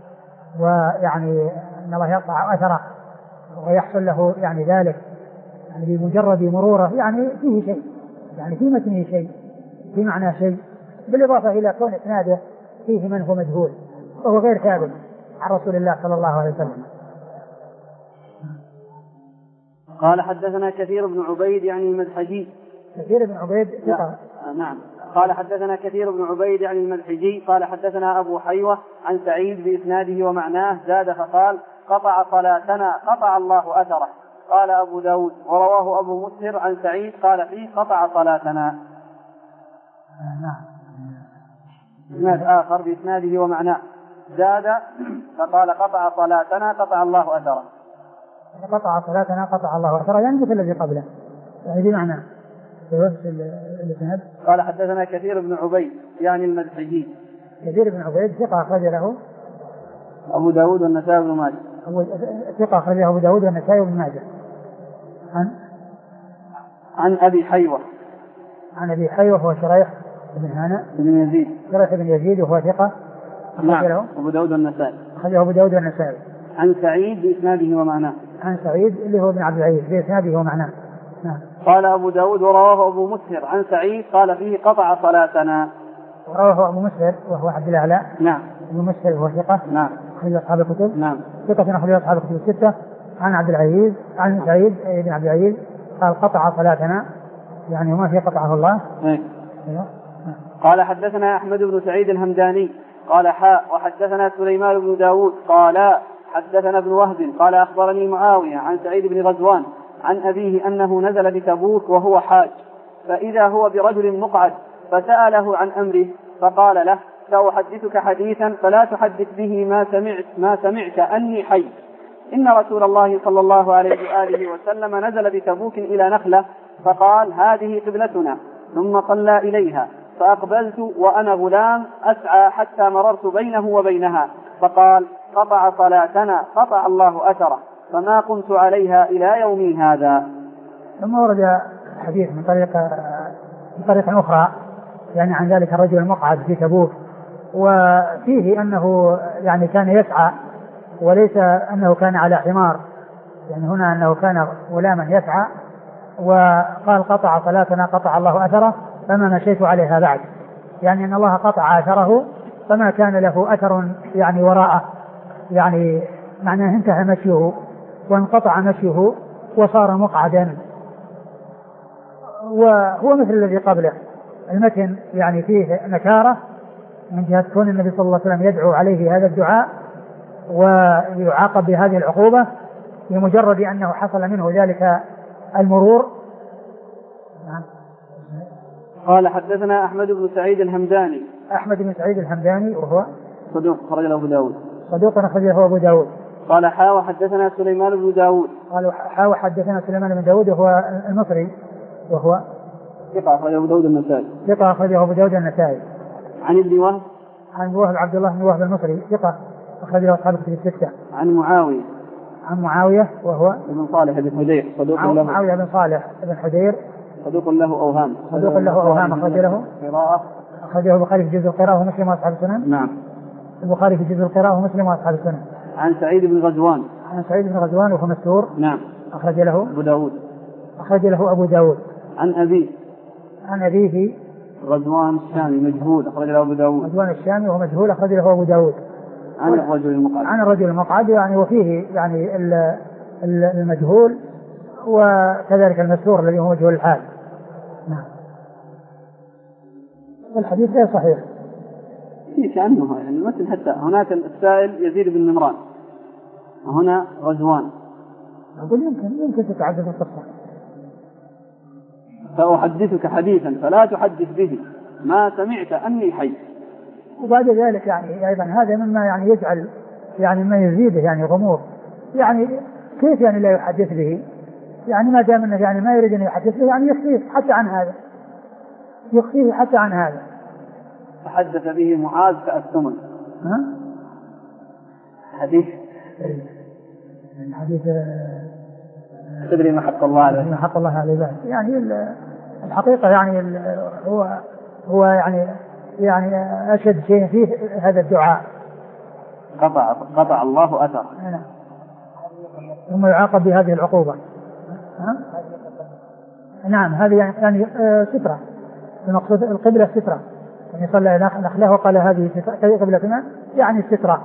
S1: ويعني أن الله يقطع أثره ويحصل له يعني ذلك يعني بمجرد مروره، يعني فيه شيء يعني في متنه شيء في معنى شيء، بالإضافة إلى كون إسناده فيه من هو مجهول وهو غير ثابت عن رسول الله صلى الله عليه وسلم.
S3: قال حدثنا كثير بن عبيد يعني المذحجي.
S1: كثير بن عبيد ثقة.
S3: نعم. قال حدثنا كثير بن عبيد يعني المذحجي قال حدثنا أبو حيوة عن سعيد بإسناده ومعناه زاد فقال قطع صلاتنا قطع الله أثره. قال أبو داود ورواه أبو مسهر عن سعيد قال فيه قطع صلاتنا.
S1: نعم.
S3: إسناد آخر بإسناده ومعناه زاد فقال قطع صلاتنا قطع الله أثره.
S1: قطع صلاتنا قطع الله أثره يعني مثل الذي قبله يعني بمعنى الإسناد.
S3: قال حدثنا كثير بن عبيد يعني المذحجي.
S1: كثير بن عبيد ثقة أخرج له
S3: أبو داود والنسائي بن ماجه.
S1: ثقة أخرج له أبو داود والنسائي بن ماجه. عن
S3: عن أبي حيوة.
S1: عن أبي حيوة هو شريح بن هانئ
S3: بن يزيد.
S1: شريح بن يزيد وهو ثقة.
S3: نعم. أبو داود والنسائي.
S1: أخرجه أبو داود والنسائي.
S3: عن سعيد بإسناده ومعناه.
S1: عن سعيد اللي هو ابن عبد العزيز بإسناده ومعناه. نعم.
S3: قال أبو داود ورواه أبو مسهر عن سعيد قال فيه قطع صلاتنا.
S1: ورواه أبو مسهر وهو عبد الأعلى.
S3: نعم.
S1: أبو مسهر وهو ثقة.
S3: نعم.
S1: أخرج أصحاب الكتب.
S3: نعم.
S1: ثقة أخرج أصحاب الكتب الستة. عن عبد العزيز عن سعيد بن عبد العزيز قال قطع صلاتنا، يعني وما في قطعه الله.
S3: إيه. قال حدثنا أحمد بن سعيد الهمداني قال حاء وحدثنا سليمان بن داود قال حدثنا ابن وهب قال أخبرني معاوية عن سعيد بن غزوان عن أبيه أنه نزل بتبوك وهو حاج، فإذا هو برجل مقعد فسأله عن أمره فقال له سأحدثك حديثا فلا تحدث به ما سمعت ما سمعت أني حي. إن رسول الله صلى الله عليه وآله وسلم نزل بتبوك إلى نخلة فقال هذه قبلتنا، ثم صلى إليها فأقبلت وأنا غلام أسعى حتى مررت بينه وبينها فقال قطع صلاتنا قطع الله أثره، فما قمت عليها إلى يومي هذا.
S1: ثم ورد حديث من طريق من طريق أخرى يعني عن ذلك الرجل المقعد في تبوك، وفيه أنه يعني كان يسعى وليس أنه كان على حمار، يعني هنا أنه كان غلاما يسعى وقال قطع صلاتنا قطع الله أثره فما مشيت عليها بعد، يعني أن الله قطع أثره فما كان له أثر يعني وراءه، يعني معناه انتهى مشيه وانقطع مشيه وصار مقعدا. وهو مثل الذي قبله، المتن يعني فيه نكارة من جهة كون النبي صلى الله عليه وسلم يدعو عليه هذا الدعاء ويعاقب بهذه العقوبة بمجرد أنه حصل منه ذلك المرور.
S3: قال حدثنا أحمد بن سعيد الهمداني.
S1: أحمد بن سعيد الهمداني وهو
S3: صدوق خرج له أبو داود.
S1: صدوق خرج له أبو داود.
S3: قال حا وحدثنا سليمان بن داود.
S1: قال حا وحدثنا سليمان بن داود وهو المصري وهو
S3: ثقة أخرجه أبو داود النسائي.
S1: ثقة أخرجه أبو داود النسائي.
S3: عن ابن وهب.
S1: عن وهب عبد الله بن وهب المصري ثقة أخرجه أصحاب الكتب الستة.
S3: عن معاوية.
S1: عن معاوية وهو
S3: ابن صالح بن حدير صدوق له.
S1: معاوية بن صالح بن حدير
S3: صدوق له أوهام.
S1: صدوق له أوهام أخرج له.
S3: قراءة.
S1: أخرجه البخاري في جزء القراءة ومسلم وأصحاب السنن.
S3: نعم.
S1: البخاري في جزء القراءة ومسلم وأصحاب السنن.
S3: عن سعيد بن غزوان.
S1: عن سعيد بن غزوان وهو مستور.
S3: نعم.
S1: أخرج له
S3: أبو داود.
S1: أخرج له أبو داود.
S3: عن أبيه.
S1: عن أبيه
S3: غزوان الشامي مجهول أخرج له أبو داود.
S1: غزوان الشامي وهو مجهول أخرج له أبو داود.
S3: عن الرجل المقعد.
S1: عن الرجل المقعد يعني وفيه يعني المجهول وكذلك المستور الذي هو مجهول الحال. نعم. الحديث غير صحيح.
S3: في كأنه يعني مثل حتى هناك السائل يزيد بن نمران وهنا غزوان.
S1: أقول يمكن يمكن تتعدد القصة.
S3: سأحدثك حديثا فلا تحدث به ما سمعت أني حي.
S1: وبعد ذلك يعني أيضا هذا مما يعني يجعل يعني ما يزيده يعني غموض، يعني كيف يعني لا يحدث به؟ يعني ما دام انه يعني ما يريد ان يحدث به يعني يخفيه حتى عن هذا، يخفيه حتى عن هذا.
S3: تحدث به معاذ كالثمن.
S1: ها؟
S3: حديث.
S1: الحديث.
S3: تدري ما حق الله عليه.
S1: ما حق الله عليه بعد. يعني الحقيقة يعني هو هو يعني يعني أشد شيء فيه هذا الدعاء.
S3: قطع قطع الله أثر.
S1: نعم. ثم يعاقب بهذه العقوبة. ها؟ نعم هذه يعني سترة، المقصود القبلة سترة، يعني صلى نخله وقال هذه قبلتنا يعني سترة.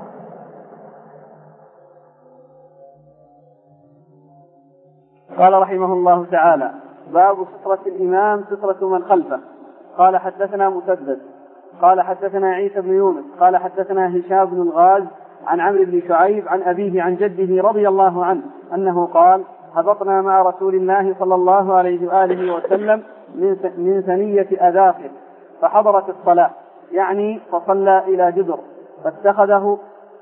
S3: قال رحمه الله تعالى باب سترة الإمام سترة من خلفه. قال حدثنا مسدد قال حدثنا عيسى بن يونس قال حدثنا هشام بن الغاز عن عمرو بن شعيب عن أبيه عن جده رضي الله عنه أنه قال هبطنا مع رسول الله صلى الله عليه وآله وسلم من ثنية أذاخر فحضرت الصلاة، يعني فصلى إلى جدر فاتخذه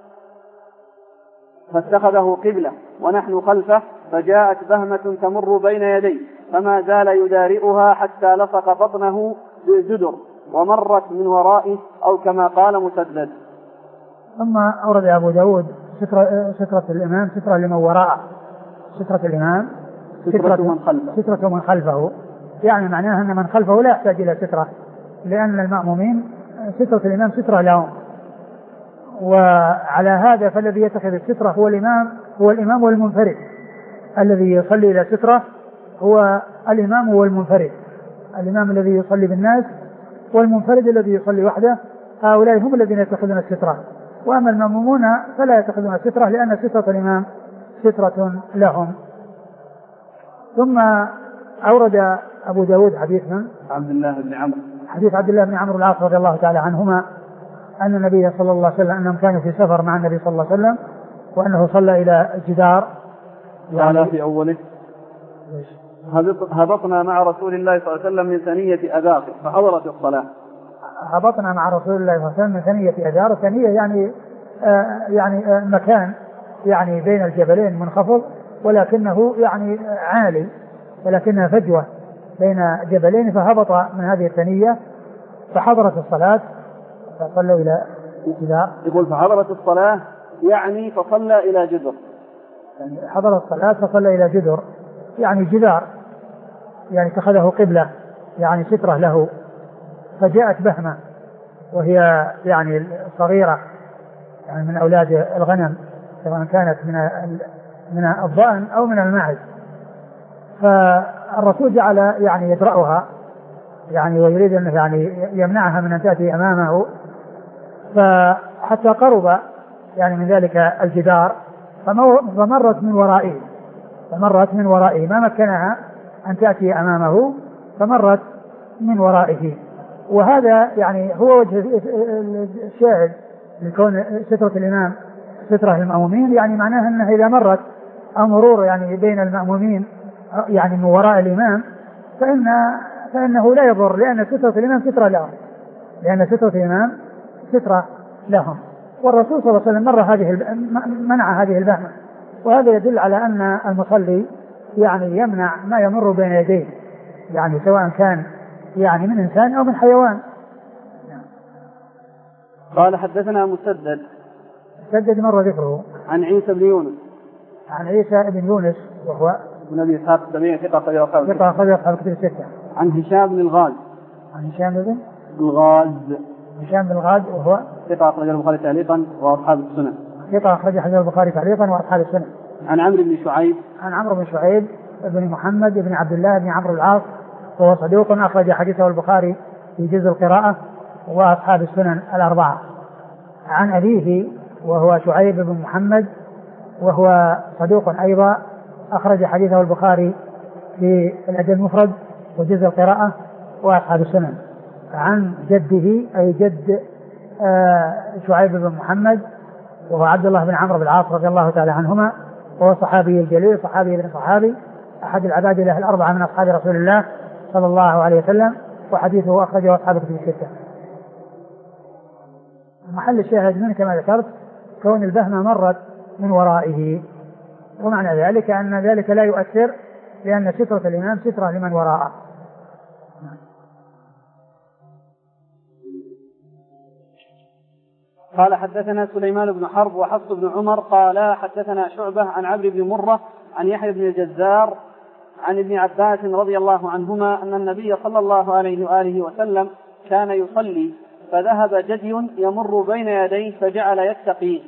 S3: فاتخذه قبلة ونحن خلفه، فجاءت بهمة تمر بين يديه فما زال يدارئها حتى لصق بطنه بالجدر ومرت من ورائه أو كما قال مسدد.
S1: ثم أورد أبو داود سترة, سترة الإمام سترة لمن وراءه، سترة الإمام
S3: سترة من خلفه.
S1: سترة من خلفه يعني معناها أن من خلفه لا يحتاج إلى سترة، لأن المأمومين سترة الإمام سترة لهم، وعلى هذا فالذي يتخذ السترة هو الإمام هو الإمام والمنفرد، الذي يصلي إلى سترة هو الإمام والمنفرد، الإمام الذي يصلي بالناس والمنفرد الذي يصلي وحده، هؤلاء هم الذين يتخذون السترة. وأما المأمومون فلا يتخذون السترة لأن سترة الإمام سترة لهم. ثم أورد أبو داود حديث من
S3: عبد الله بن عمرو
S1: حديث عبد الله بن عمرو العاص رضي الله تعالى عنهما أن النبي صلى الله عليه وسلم أنهم كانوا في سفر مع النبي صلى الله عليه وسلم وأنه صلى إلى الجدار
S3: يعني في أوله هبطنا مع رسول الله صلى الله عليه وسلم من ثنية أذاق فحضرت الصلاة.
S1: هبطنا مع رسول الله صلى الله عليه وسلم من ثنية أذار. ثنية يعني آه يعني آه مكان يعني بين الجبلين منخفض ولكنه يعني عالي ولكنها فجوة بين جبلين، فهبط من هذه الثنية فحضرت الصلاة فصلوا إلى جدار.
S3: يقول فحضرت الصلاة يعني فصلى إلى جدر،
S1: يعني حضر الصلاة فصلى إلى جدر يعني جدار يعني اتخذه قبلة يعني سترة له. فجاءت بهمة وهي يعني صغيرة يعني من أولاد الغنم سواء كانت من من الضأن أو من الماعز، فالرسول جعل يعني يدرأها يعني ويريد أن يعني يمنعها من أن تأتي أمامه، فحتى قرب يعني من ذلك الجدار فمرت من ورائه فمرت من ورائه ما مكنها أن تأتي أمامه فمرت من ورائه. وهذا يعني هو وجه الشاهد لكون سترة الإمام سترة للمأمومين، يعني معناها أنها إذا مرت أو مرور يعني بين المأمومين يعني من وراء الإمام فإن فإنه لا يضر لأن سترة الإمام سترة لهم لأن سترة الإمام سترة لهم. والرسول صلى الله عليه وسلم مر هذه منع هذه البهمة، وهذا يدل على أن المصلي يعني يمنع ما يمر بين يديه يعني سواء كان يعني من إنسان أو من حيوان.
S3: قال حدثنا مسدد
S1: مسدد مر ذكره
S3: عن عيسى بن يونس
S1: عن عيسى بن يونس وهو
S3: ابن أبي إسحاق السبيعي ثقة أخرجه
S1: أصحاب الكتب الستة.
S3: عن هشام بن الغاز
S1: عن هشام بن
S3: الغاز
S1: هشام بن الغاز وهو
S3: ثقة أخرجه البخاري تعليقا وأصحاب السنن.
S1: ثقة أخرجه البخاري تعليقا وأصحاب السنن.
S3: عن عمرو بن شعيب
S1: عن عمرو بن شعيب بن محمد بن عبد الله بن عمرو العاص وهو صدوق أخرج حديثه البخاري في جزء القراءة وأصحاب السنن الأربعة. عن أبيه وهو شعيب بن محمد وهو صدوق أيضا أخرج حديثه البخاري في الأدب المفرد وجزء القراءة وأصحاب السنن. عن جده أي جد شعيب بن محمد وهو عبد الله بن عمرو بن العاص رضي الله تعالى عنهما وهو صحابي الجليل صحابي ابن صحابي أحد العباد له الأربعة من أصحاب رسول الله صلى الله عليه وسلم وحديثه أخرجه أصحاب الكتب الستة. محل الشاهد منه كما ذكرت كون البهمة مرت من ورائه، ومعنى ذلك أن ذلك لا يؤثر لأن سترة الإمام سترة لمن وراءه.
S3: قال حدثنا سليمان بن حرب وحفص بن عمر قال حدثنا شعبة عن عمرو بن مرة عن يحيى بن الجزار عن ابن عباس رضي الله عنهما أن النبي صلى الله عليه وآله وسلم كان يصلي فذهب جدي يمر بين يديه فجعل يتقيه.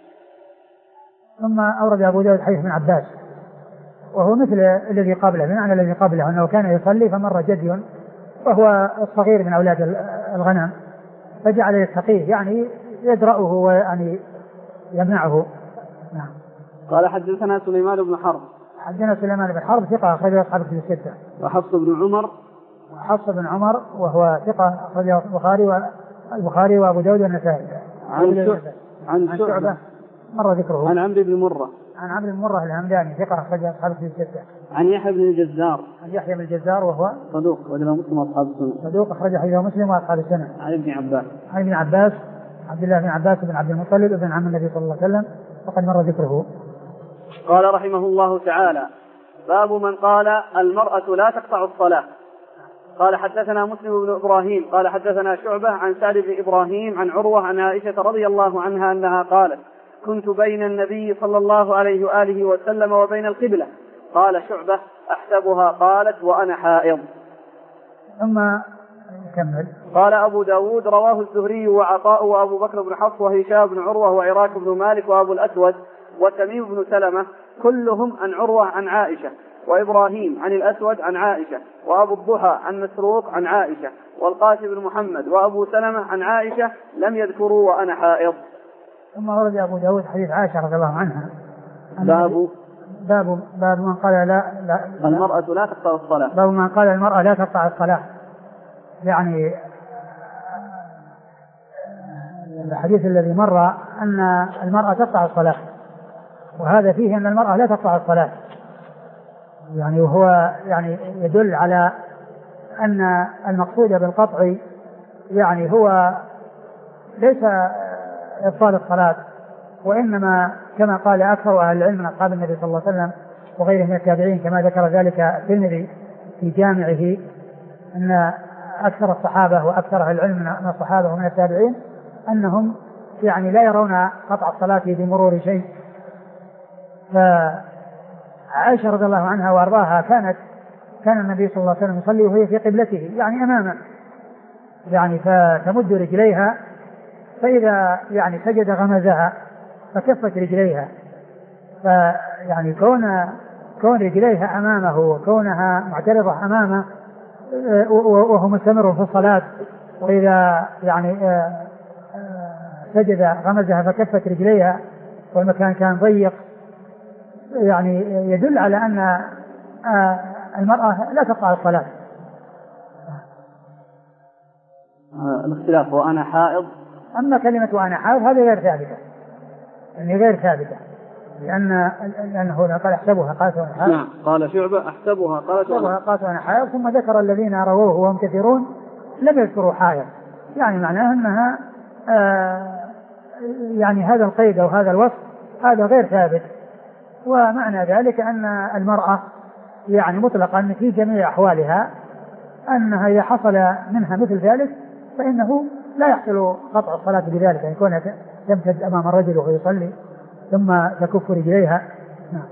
S1: ثم أورد أبو داود حديث ابن عباس وهو مثل الذي قبله بمعنى الذي قبله أنه كان يصلي فمر جدي وهو الصغير من أولاد الغنم فجعل يتقيه يعني يدرأه ويعني يمنعه. نعم.
S3: قال حدثنا سليمان بن حرب
S1: حدثنا سليمان بن حرب ثقة أخرجه أصحاب الكتب الستة.
S3: وحفص بن عمر
S1: وحفص بن عمر وهو ثقة أخرجه البخاري والبخاري وأبو داود والنسائي.
S3: عن شعبة عن شعبة
S1: مر ذكره.
S3: عن عمرو بن مرة
S1: عن عمرو بن مرة الهمداني ثقة أخرجه أصحاب الكتب الستة.
S3: عن يحيى بن الجزار
S1: عن يحيى بن الجزار وهو
S3: صدوق وجمع مسلم وأصحاب السنن.
S1: صدوق أخرج حديثه مسلم وأصحاب السنن.
S3: عن ابن عباس
S1: عن ابن عباس عبد الله بن عباس بن عبد المطلب ابن عم النبي صلى الله عليه وسلم وقد مر ذكره.
S3: قال رحمه الله تعالى باب من قال المرأة لا تقطع الصلاة. قال حدثنا مسلم بن إبراهيم قال حدثنا شعبة عن سعد بن إبراهيم عن عروة عن عائشة رضي الله عنها أنها قالت كنت بين النبي صلى الله عليه وآله وسلم وبين القبلة. قال شعبة أحسبها قالت وأنا حائض.
S1: ثم كمل.
S3: قال أبو داود رواه الزهري وعطاء وأبو بكر بن حفص وهشام بن عروة وعراك بن مالك وأبو الأسود وتميم بن سلمة كلهم عن عروة عن عائشة، وإبراهيم عن الأسود عن عائشة، وأبو الضحى عن مسروق عن عائشة، والقاسم بن محمد وأبو سلمة عن عائشة لم يذكروا وأنا حائض.
S1: ثم ورد أبو داود حديث عائشة رضي الله عنها
S3: باب
S1: باب باب من قال لا, لا
S3: المرأة لا تقطع الصلاة.
S1: باب من قال المرأة لا تقطع الصلاة. يعني الحديث الذي مر أن المرأة تقطع الصلاة، وهذا فيه أن المرأة لا تقطع الصلاة، يعني وهو يعني يدل على أن المقصود بالقطع يعني هو ليس إبطال الصلاة، وإنما كما قال أكثر أهل العلم من أصحاب النبي صلى الله عليه وسلم وغيره من التابعين كما ذكر ذلك الترمذي في جامعه أن أكثر الصحابة وأكثر أهل العلم من الصحابة ومن التابعين أنهم يعني لا يرون قطع الصلاة بمرور شيء. فعائشة رضي الله عنها وأرضاها كانت كان النبي صلى الله عليه وسلم يصلي وهي في قبلته يعني أمامه، يعني فتمد رجليها فإذا يعني سجد غمزها فكفت رجليها، فيعني كون كون رجليها أمامه وكونها معترضة أمامه وهو مستمر في الصلاة، وإذا يعني سجد غمزها فكفت رجليها والمكان كان ضيق، يعني يدل على أن المرأة لا تقطع الصلاة.
S3: الاختلاف وأنا حائض.
S1: أما كلمة وأنا حائض هذه غير ثابتة، يعني غير ثابتة، لأن لأنه قال أحسبها قالت وأنا حائض.
S3: نعم قال شعبة أحسبها قالت وأنا
S1: قالت وأنا حائض، ثم ذكر الذين رووه وهم كثيرون لم يذكروا حائض، يعني معناه أنها آه يعني هذا القيد أو هذا الوصف هذا غير ثابت، ومعنى ذلك أن المرأة يعني مطلقا في جميع أحوالها أنها إذا حصل منها مثل ذلك فإنه لا يحصل قطع الصلاة بذلك، يعني كونها تمتد أمام الرجل وهو يصلي ثم تكف رجليها. نعم.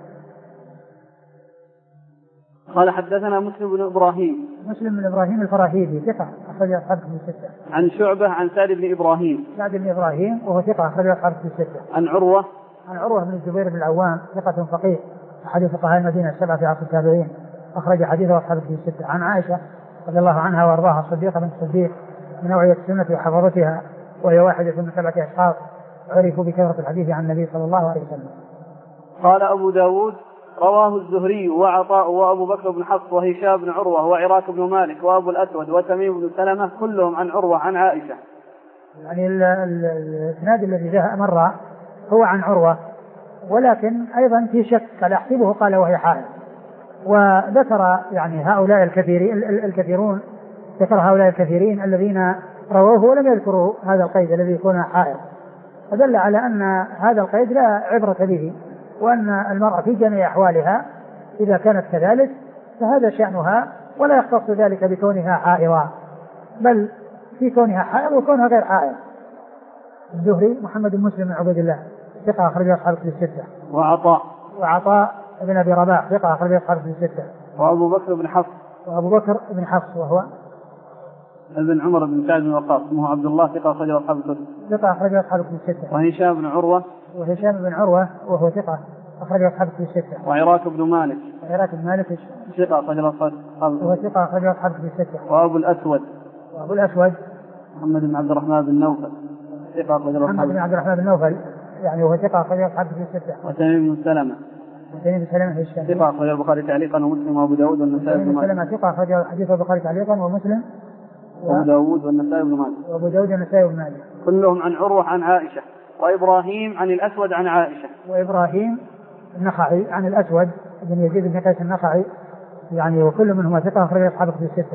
S3: قال حدثنا مسلم بن إبراهيم.
S1: مسلم بن إبراهيم الفراهيدي ثقة أخرج أصحاب كتب الستة.
S3: عن شعبة عن سعد بن إبراهيم.
S1: سعد بن إبراهيم وهو ثقة أخرج أصحاب كتب الستة.
S3: عن عروة.
S1: عن عروة بن الزبير بن العوام ثقة فقيه أحد فقهاء المدينة السبعة في عصر التابعين أخرج حديثه أصحاب كتب الستة. عن عائشة رضي الله عنها وأرضاها الصديقة بنت الصديق من نوعية السنة وحفظتها، وهي واحدة من سبعة أشخاص عرفوا بكثرة الحديث عن النبي صلى الله عليه وسلم.
S3: قال أبو داود رواه الزهري وعطاء وأبو بكر بن حفص وهشام بن عروة وعراك بن مالك وأبو الأسود وتميم بن سلمة كلهم عن عروة عن عائشة.
S1: يعني الإسناد الذي جاء مرة هو عن عروة، ولكن أيضا في شك قال أحسبه قال وهي حائض، وذكر يعني هؤلاء الكثيرين الكثيرون ذكر هؤلاء الكثيرين الذين رووه ولم يذكروا هذا القيد الذي يكون حائض، فدل على أن هذا القيد لا عبرة به، وأن المرأة في جميع أحوالها إذا كانت كذلك فهذا شأنها، ولا يختص ذلك بكونها حائضة، بل في كونها حائض وكونها غير حائض. الزهري محمد بن مسلم بن عبيد الله ثقة أخرج أصحاب الكتب الستة.
S3: وعطاء
S1: وعطاء بن أبي رباح ثقة أخرج أصحاب الكتب الستة.
S3: وأبو بكر بن حفص
S1: وأبو بكر بن حفص وهو
S3: ابن عمر بن سعد بن وقاص اسمه عبد الله ثقة أخرج أصحاب الكتب.
S1: ثقة أخرج أصحاب الكتب الستة.
S3: وهشام بن عروة
S1: وهشام بن عروة وهو ثقة أخرج أصحاب الكتب الستة.
S3: وعراك بن مالك
S1: وعراك بن مالك
S3: ثقة أخرج أصحاب
S1: وهو ثقة أخرج أصحاب الكتب الستة.
S3: وأبو الأسود
S1: وأبو الأسود
S3: محمد بن عبد الرحمن بن نوفل ثقة أخرج أصحاب
S1: محمد بن عبد الرحمن بن نوفل يعني وهو ثقة أخرج أصحاب الكتب الستة.
S3: وتميم بن سلمة
S1: وتميم بن سلمة هشام
S3: ثقة أخرج البخاري تعليقا ومسلم وأبو داود والنسائي بن ماجه.
S1: سلمة ثقة أخرج حديث البخاري تعليقا ومسلم
S3: وأبو داود والنسائي بن ماجه.
S1: وأبو داود والنسائي بن ماجه
S3: كلهم عن عروة عن عائشة. وإبراهيم عن الأسود عن عائشة.
S1: وإبراهيم النخعي عن الأسود بن يزيد بن قيس النخعي يعني وكل منهما ثقة أخرج أصحاب الكتب الستة.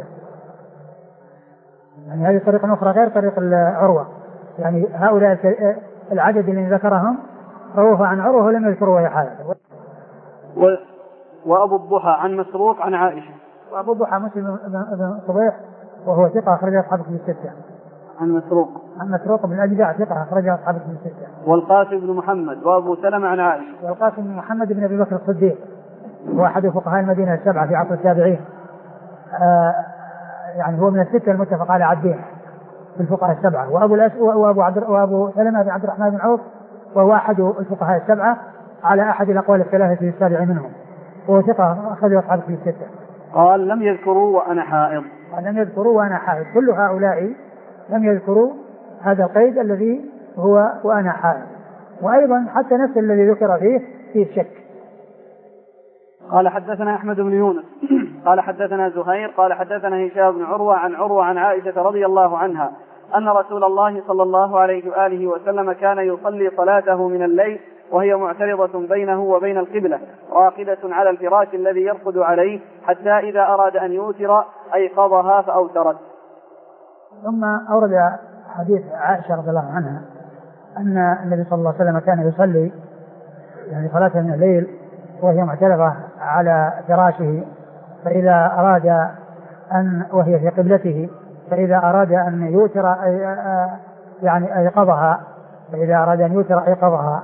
S1: يعني هذه طريقة أخرى غير طريق عروة، يعني هؤلاء العدد اللي ذكرهم رووه عن عروة ولم يذكروا وهي حائض.
S3: و... وأبو الضحى عن مسروق عن عائشة.
S1: وأبو الضحى مسلم بن صبيح وهو ثقة أخرج أصحاب الكتب الستة.
S3: عن مسروق
S1: عن مسروق بن الأجدع ثقة أخرج أصحاب الكتب الستة.
S3: والقاسم بن محمد وأبو سلمة عن عائشة.
S1: والقاسم بن محمد بن أبي بكر الصديق هو أحد فقهاء المدينة السبعة في عصر التابعين، آه يعني هو من الستة المتفق على عدين في الفقهاء السبعة. وأبو الأس وأبو عبد وأبو سلمة بن عبد الرحمن بن عوف وهو أحد الفقهاء السبعة على أحد الأقوال الثلاثة السابع منهم، وهو ثقة أخرجه أصحاب الكتب الستة.
S3: قال لم يذكروا وأنا حائض.
S1: قال لم يذكروا وأنا حائض، كل هؤلاء لم يذكروا هذا القيد الذي هو وأنا حائض، وأيضا حتى نفس الذي ذكر فيه فيه شك.
S3: قال حدثنا أحمد بن يونس قال حدثنا زهير قال حدثنا هشام بن عروة عن عروة عن عائشة رضي الله عنها أن رسول الله صلى الله عليه وآله وسلم كان يصلي صلاته من الليل وهي معترضة بينه وبين القبلة راقدة على الفراش الذي يرقد عليه حتى إذا أراد أن يوتر أيقظها فأوترت.
S1: ثم أورد حديث عائشة رضي الله عنها أن النبي صلى الله عليه وسلم كان يصلي يعني صلاة من الليل وهي معترضة على فراشه، فإذا أراد أن وهي في قبلته فإذا أراد أن يوتر أي يعني أيقظها فإذا أراد أن يوتر أيقظها.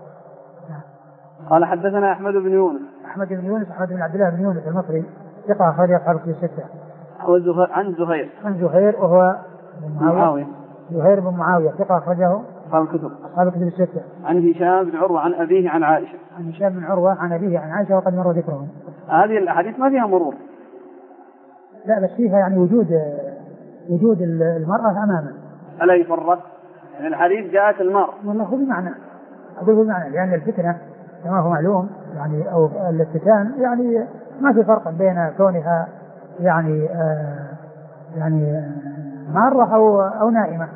S3: قال حدثنا أحمد بن يونس
S1: أحمد بن يونس أحمد بن عبد الله بن يونس المصري ثقة أخرج أصحاب الكتب الستة.
S3: عن زهير
S1: عن زهير وهو
S3: بن معاوية
S1: زهير بن معاوية ثقة أخرجه
S3: أصحاب الكتب
S1: أصحاب الكتب الستة.
S3: عن هشام بن عروة عن أبيه عن عائشة
S1: عن هشام بن عروة عن أبيه عن عائشة وقد مر ذكرهم.
S3: هذه الأحاديث ما فيها مرور.
S1: لا بس فيها يعني وجود وجود المرأة أمامه.
S3: ألا يفرق؟ يعني الحديث جاءت المرأة.
S1: والله هو بمعنى أقول بمعنى لأن الفتنة كما هو معلوم يعني أو الفتان يعني ما في فرق بين كونها يعني آه يعني مارة أو أو نائمة.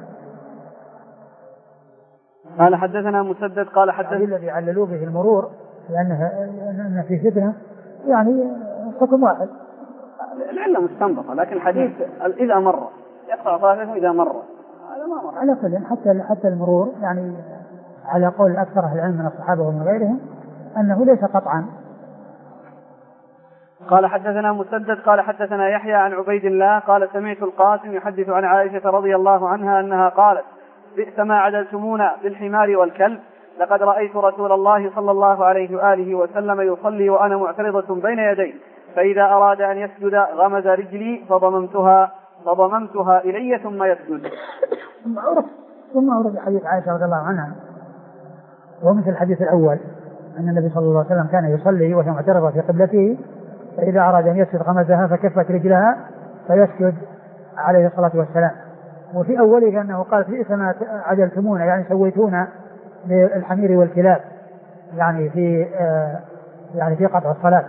S3: قال حدثنا مسدد قال حدثنا
S1: الذي عللوا به المرور لأنه أن في فتنة يعني حكم واحد.
S3: العلة مستنبطة لكن الحديث إذا مر يقطع صلاته إذا مر هذا ما مر.
S1: على كل حتى حتى المرور يعني على قول أكثر أهل العلم من الصحابة ومن غيرهم أنه ليس قطعا.
S3: قال حدثنا مسدد قال حدثنا يحيى عن عبيد الله قال سمعت القاسم يحدث عن عائشة رضي الله عنها أنها قالت بئس ما عدلتمونا بالحمار والكلب لقد رأيت رسول الله صلى الله عليه وآله وسلم يصلي وأنا معترضة بين يديه فإذا أراد أن يسجد غمز رجلي فضممتها فضممتها إلي ثم يسجد.
S1: ثم أورد حديث عائشة رضي الله عنها ومثل الحديث الأول أن النبي صلى الله عليه وسلم كان يصلي وهي معترضة في قبلته فإذا أراد أن يسجد غمزها فكفت رجلها فيسجد عليه الصلاة والسلام. وفي أوله أنه قال بئس ما عدلتمون يعني سويتون للحمير والكلاب يعني في آه يعني في قطع الصلاة.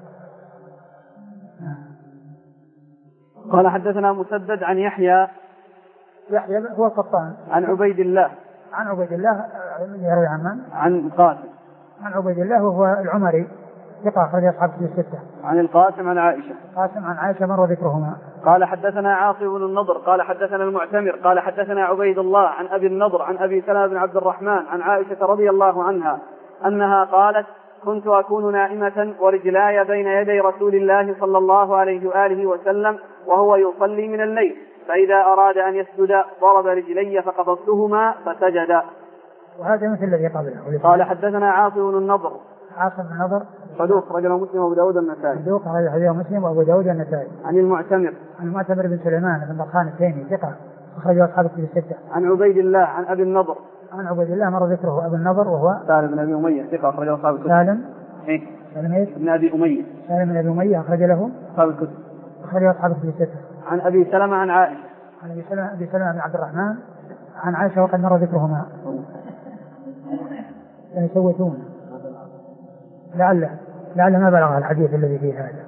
S3: قال حدثنا مسدد عن يحيى
S1: يحيى هو القطان
S3: عن عبيد الله
S1: عن عبيد الله يروي عن من؟
S3: عن القاسم
S1: عن عبيد الله وهو العمري ثقة أخرج أصحاب الكتب الستة.
S3: عن القاسم عن عائشة
S1: القاسم عن عائشة مر ذكرهما.
S3: قال حدثنا عاصم بن النضر قال حدثنا المعتمر قال حدثنا عبيد الله عن أبي النضر عن أبي سلمة بن عبد الرحمن عن عائشة رضي الله عنها أنها قالت كنت أكون نائمة ورجلاي بين يدي رسول الله صلى الله عليه وآله وسلم وهو يصلي من الليل فإذا أراد أن يسجد ضرب رجلي فقبضتهما فسجد.
S1: وهذا مثل الذي قبله.
S3: قال حدثنا عاصم بن النضر
S1: عاصم بن النضر
S3: صدوق رجل مسلم وابو داود النسائي
S1: صدوق رجل مسلم وابو داود النسائي.
S3: عن المعتمر
S1: عن المعتمر بن سليمان بن برخان التيمي ثقة أخرجه أصحاب الكتب الستة.
S3: عن عبيد الله عن أبي النضر
S1: عن عبيد الله مر ذكره أبو النضر وهو
S3: سالم بن أبي أمية ثقة أخرجه أصحاب الكتب.
S1: سالم
S3: إيه
S1: سالم إيش؟
S3: بن أبي أمية
S1: سالم بن أبي أمية أخرج له
S3: أصحاب الكتب
S1: أخرجه أصحاب الكتب الستة.
S3: عن أبي سلمة عن عائشة
S1: عن أبي سلمة أبي سلمة بن عبد الرحمن عن عائشة وقد مر ذكرهما. يعني سويتون لعل لعل ما بلغ الحديث الذي فيه هذا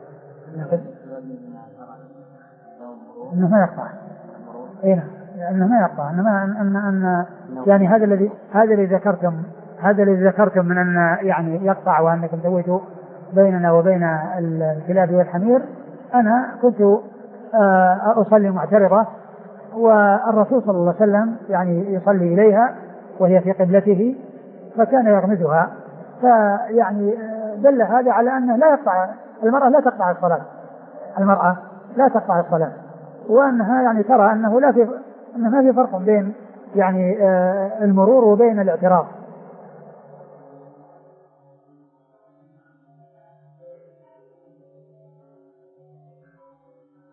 S1: انه ما يقطع ايه انه ما يقطع انما ان ان يعني هذا الذي هذا الذي ذكرتم هذا الذي ذكرتم من ان يعني يقطع وانكم سويتوا بيننا وبين الكلاب والحمير انا كنت اصلي معترضة والرسول صلى الله عليه وسلم يعني يصلي اليها وهي في قبلته فكان يغمزها فيعني دل هذا على أنه لا يقطع المرأة لا تقطع الصلاة المرأة لا تقطع الصلاة وأنها يعني ترى أنه لا في أنه ما في فرق بين يعني المرور وبين الاعتراض.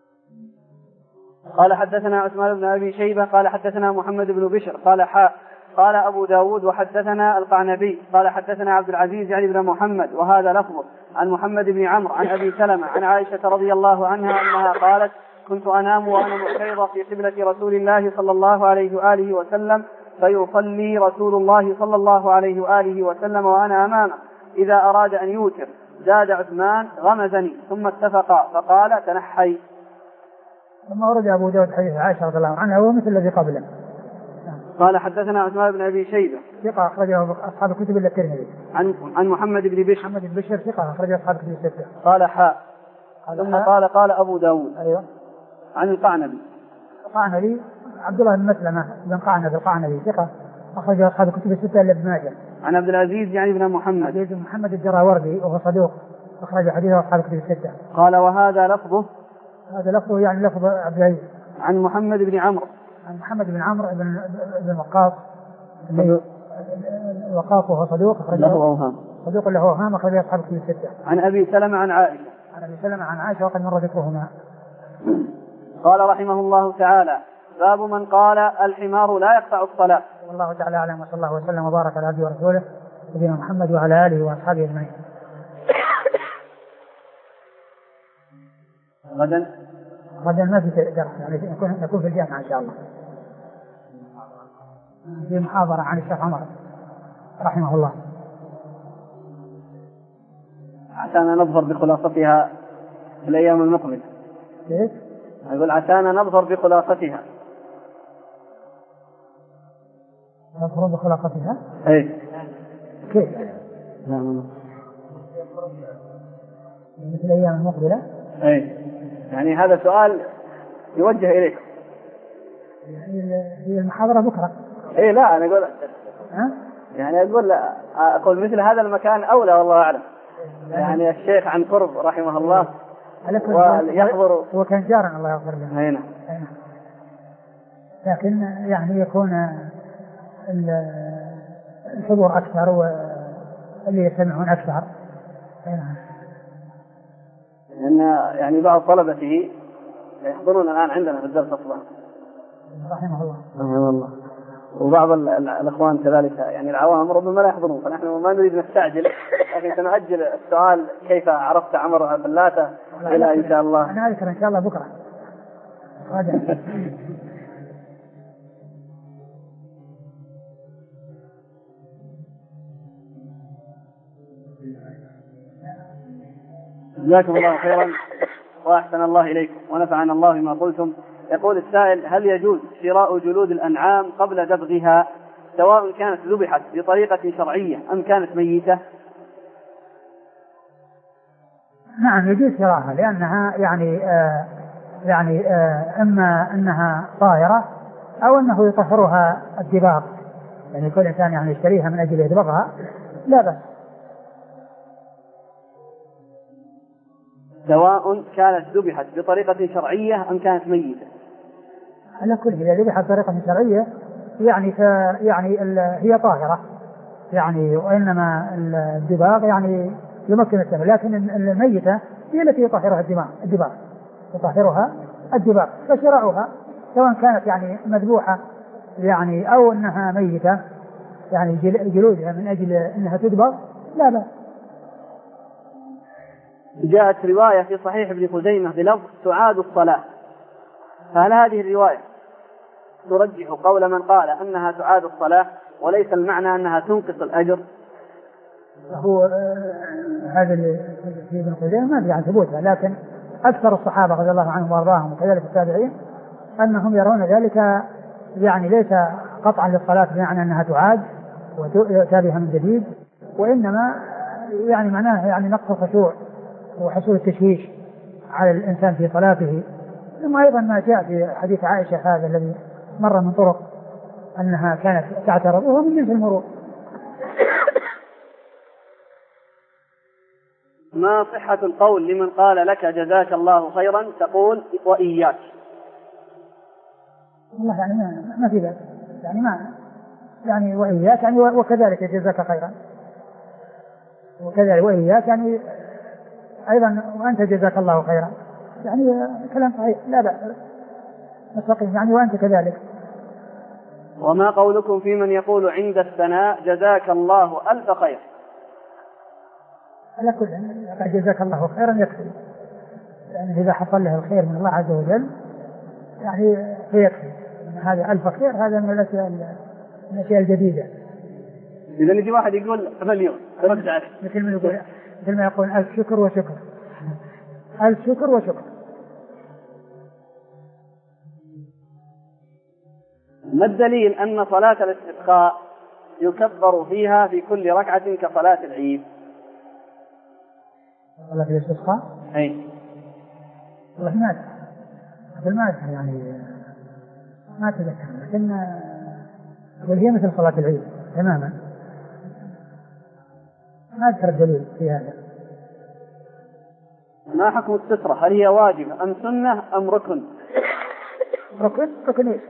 S3: قال حدثنا عثمان بن أبي شيبة قال حدثنا محمد بن بشر قال حاء قال أبو داود وحدثنا القعنبي قال حدثنا عبد العزيز يعني بن محمد وهذا لفظه عن محمد بن عمرو عن أبي سلمة عن عائشة رضي الله عنها أنها قالت كنت أنام وأنا محترضة في قبلة رسول الله صلى الله عليه وآله وسلم فيصلي رسول الله صلى الله عليه وآله وسلم وأنا أمامه إذا أراد أن يوتر زاد عثمان غمزني ثم اتفقا فقال تنحي.
S1: ثم ورد أبو داود حديث عائشة رضي الله عنها هو مثل الذي قبله.
S3: قال حدثنا عثمان بن أبي شيبة
S1: ثقة أخرجه أصحاب الكتب إلا الترمذي.
S3: عن عن محمد بن بشر
S1: محمد بن بشر ثقة أخرجه أصحاب الكتب الستة.
S3: قال حاء ثم قال قال أبو داود
S1: أيوة
S3: عن القعنبي
S1: القعنبي عبد الله بن مسلمة بن قعنب القعنبي ثقة أخرجه أصحاب الكتب الستة إلا ابن ماجه.
S3: عن عبد العزيز يعني بن محمد
S1: عبد العزيز محمد الدراوردي وهو صدوق أخرج حديثه أصحاب الكتب الستة.
S3: قال وهذا لفظه
S1: هذا لفظه يعني لفظ عبد العزيز.
S3: عن محمد بن عمرو
S1: عن محمد بن عمرو بن بن وقاص وقاص وهو صدوق
S3: له أوهام
S1: صدوق له أوهام أخرج أصحاب الكتب الستة.
S3: عن أبي سلمة عن عائشة
S1: عن أبي سلمة عن عائشة وقد مر ذكرهما.
S3: قال رحمه الله تعالى باب من قال الحمار لا يقطع الصلاة.
S1: والله تعالى أعلم وصلى الله وسلم وبارك على عبده ورسوله نبينا محمد وعلى آله وأصحابه أجمعين.
S3: غدا
S1: غدا ما في درس يعني نكون نكون في الجامعة إن شاء الله في محاضرة عن الشيخ عمر رحمه الله
S3: عشان نظهر بخلاصتها في الأيام المقبلة.
S1: كيف؟
S3: أقول عشان نظهر بخلاصتها.
S1: نظهر بخلاصتها؟
S3: إيه.
S1: كيف؟
S3: لا ما
S1: مثل الأيام المقبلة؟
S3: إيه. يعني هذا سؤال يوجه إليك.
S1: هي المحاضرة بكرة.
S3: إيه لا أنا أقول.
S1: ها؟
S3: يعني أقول أقول مثل هذا المكان أولى والله أعلم. يعني الشيخ عن قرب رحمه الله ويحضر
S1: هو كان جارا الله يغفر له.
S3: هنا.
S1: لكن يعني يكون الحضور أكثر واللي يستمعون أكثر. هنا.
S3: لأن يعني بعض طلبته يحضرون الآن عندنا في الدرس أصلا.
S1: رحمه الله.
S3: رحمه الله. وبعض الأخوان كذلك يعني العوام ربما لا يحضرون فنحن ما نريد نستعجل لكن سنؤجل السؤال كيف عرفت عمر فلاتة إلى إن شاء الله.
S1: أنا أذكر إن شاء الله بكرة. غدا.
S3: جزاكم الله خيرا وأحسن الله إليكم ونفعنا الله بما قلتم. يقول السائل هل يجوز شراء جلود الأنعام قبل دبغها سواء كانت ذبحت بطريقة شرعية أم كانت ميتة؟
S1: نعم يجوز شراءها لأنها يعني آه يعني آه إما أنها طاهرة أو أنه يطهرها الدباغ يعني كل إنسان يعني يشتريها من أجل يدبغها لا بأس.
S3: سواء كانت ذبحت بطريقة شرعية أم كانت ميتة.
S1: على كل إذا ذبحت بطريقة شرعية يعني ف يعني هي طاهرة يعني وإنما الدباغ يعني يمكن السمع لكن الميتة هي التي يطهرها الدماغ الدباغ يطهرها الدباغ فشراؤها سواء كانت يعني مذبوحة يعني أو أنها ميتة يعني جلودها من أجل أنها تدبغ لا بأس.
S3: جاءت رواية في صحيح ابن خزيمة بلفظ تعاد الصلاة فهل هذه الرواية ترجح قول من قال أنها تعاد الصلاة وليس المعنى أنها تنقص الأجر؟
S1: هو هذا في ابن خزيمة ما في عن ثبوتها لكن أكثر الصحابة رضي الله عنهم وارضاهم وكذلك التابعين أنهم يرون ذلك يعني ليس قطعا للصلاة بمعنى أنها تعاد وتؤتى بها من جديد وإنما يعني معناه يعني نقص الخشوع وحصول التشويش على الإنسان في صلاته. ثم أيضا ما جاء في حديث عائشة هذا الذي مر من طرق أنها كانت تعترض وهو من جنس المرور.
S3: ما صحة القول لمن قال لك جزاك الله خيرا تقول وإياك؟
S1: والله يعني ما, ما في ذلك يعني ما يعني وإياك يعني وكذلك جزاك خيرا وكذلك وإياك يعني أيضا وأنت جزاك الله خيرا يعني كلام صحيح لا بأس مستقيم يعني وأنت كذلك
S3: وما قولكم في من يقول عند الثناء جزاك الله ألف خير؟
S1: على كل جزاك الله خيرا يكفي، يعني إذا حصل له الخير من الله عز وجل يعني فيكفي. هذا ألف خير هذا من الأشياء الأشياء الجديدة.
S3: إذا يجي واحد يقول مليون رد عليه
S1: مثل ما يقول مثل ما يقول ألف شكر وشكر، ألف شكر وشكر.
S3: ما الدليل أن صلاة الاستسقاء يكبر فيها في كل ركعة كصلاة العيد؟
S1: صلاة الاستسقاء؟
S3: أي
S1: والله ما أدري ما أدري يعني ما أتذكر، لكن أقول هي مثل صلاة العيد تماما، ما أذكر الدليل في هذا.
S3: ما حكم السترة؟ هل هي واجبة أم سنة أم ركن؟
S1: ركن ركن إيش؟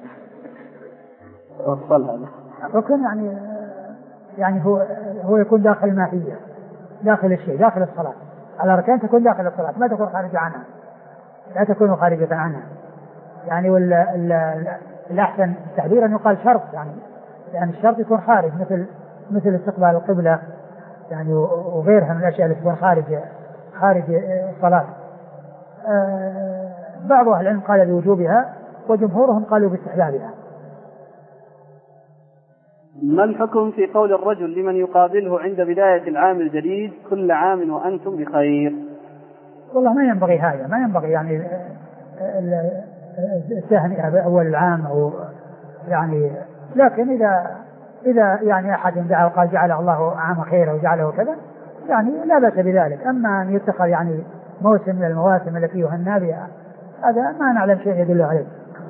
S3: وصل هذا
S1: ركن يعني يعني هو هو يكون داخل الماهية، داخل الشيء، داخل الصلاة. على ركن تكون داخل الصلاة، ما تكون خارجة عنها، لا تكون خارجة عنها يعني. ولا الأحسن التعبير أن يقال شرط يعني، يعني الشرط يكون خارج مثل مثل استقبال القبلة يعني وغيرها من الأشياء اللي تكون خارج خارج الصلاة. آه بعض أهل العلم قال بوجوبها وجمهورهم قالوا باستحبابها.
S3: ما الحكم في قول الرجل لمن يقابله عند بداية العام الجديد كل عام وأنتم بخير؟
S1: والله ما ينبغي هذا، ما ينبغي يعني التهنئة بأول العام أو يعني، لكن إذا إذا يعني أحد دعا وقال جعله الله عام خير وجعله كذا يعني لا بأس بذلك. أما أن يتخذ يعني موسم من المواسم التي يهنى بها هذا ما نعلم شيء يدل عليه.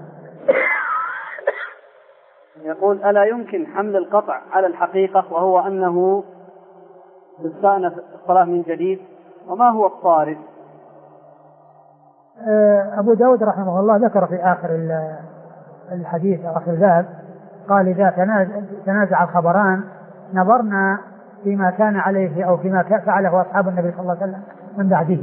S3: يقول ألا يمكن حمل القطع على الحقيقة وهو أنه تستأنف الصلاة من جديد؟ وما هو الطارئ؟
S1: أبو داود رحمه الله ذكر في آخر الحديث آخر الباب قال إذا تنازع الخبران نظرنا فيما كان عليه أو فيما فعله أصحاب النبي صلى الله عليه وسلم من بعده.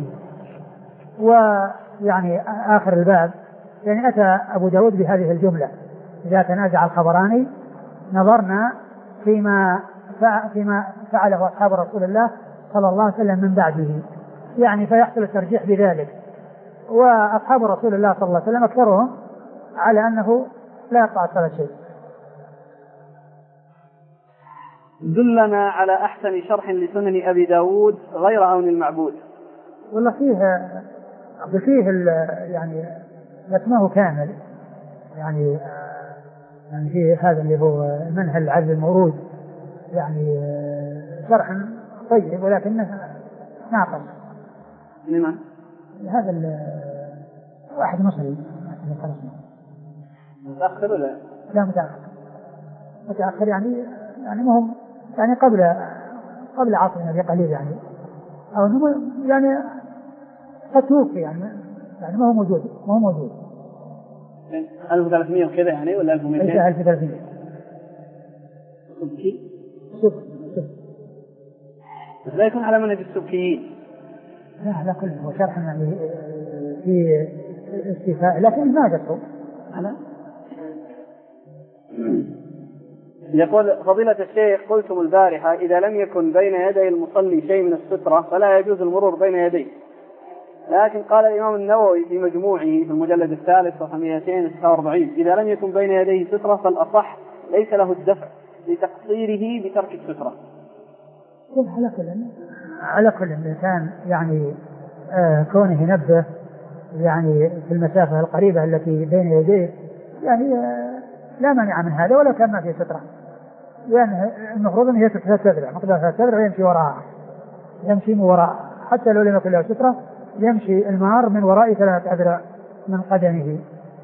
S1: ويعني آخر الباب يعني أتى أبو داود بهذه الجملة إذا تنازع الخبران نظرنا فيما فيما فعله أصحاب رسول الله صلى الله عليه وسلم من بعده، يعني فيحصل الترجيح بذلك. وأصحاب رسول الله صلى الله عليه وسلم أكثرهم على أنه لا يقطع الصلاة شيء.
S3: دلنا على أحسن شرح لسنن أبي داود غير عون المعبود.
S1: والله فيه فيه يعني اسمه كامل يعني يعني فيه هذا اللي هو منهل عزل المورود يعني شرح طيب ولكنه ناقص.
S3: لمن؟
S1: هذا واحد مصري
S3: متأخر ولا؟
S1: لا متأخر متأخر يعني يعني مهم يعني قبل قبل عصرنا بقليل يعني أو يعني قد توفي يعني يعني ما هو موجود ما هو موجود.
S3: ألف وثلاثمائة وكذا يعني ولا ألف ومئتين؟
S1: ألف وثلاثمائة.
S3: سبكي؟
S1: سبكي
S3: لا يكون على منهج السبكيين.
S1: لا لا كله هو شرح يعني في استيفاء لكن ما جته
S3: على. يقول فضيلة الشيخ قلتم البارحة إذا لم يكن بين يدي المصلي شيء من السترة فلا يجوز المرور بين يديه، لكن قال الإمام النووي في مجموعه في المجلد الثالث صفحة مئتين وتسعة وأربعين إذا لم يكن بين يديه سترة فالأصح ليس له الدفع لتقصيره بترك السترة.
S1: على كل على كل الإنسان يعني آه كونه ينبه يعني في المسافة القريبة التي بين يديه يعني آه لا مانع من هذا ولو كان ما فيه سترة، لأن يعني المفروض أن هي تتبع مقدارها تتبع ويمشي وراءها يمشي من وراء حتى لو لم يكن له سترة يمشي المار من وراء ثلاثة أذرع من قدمه.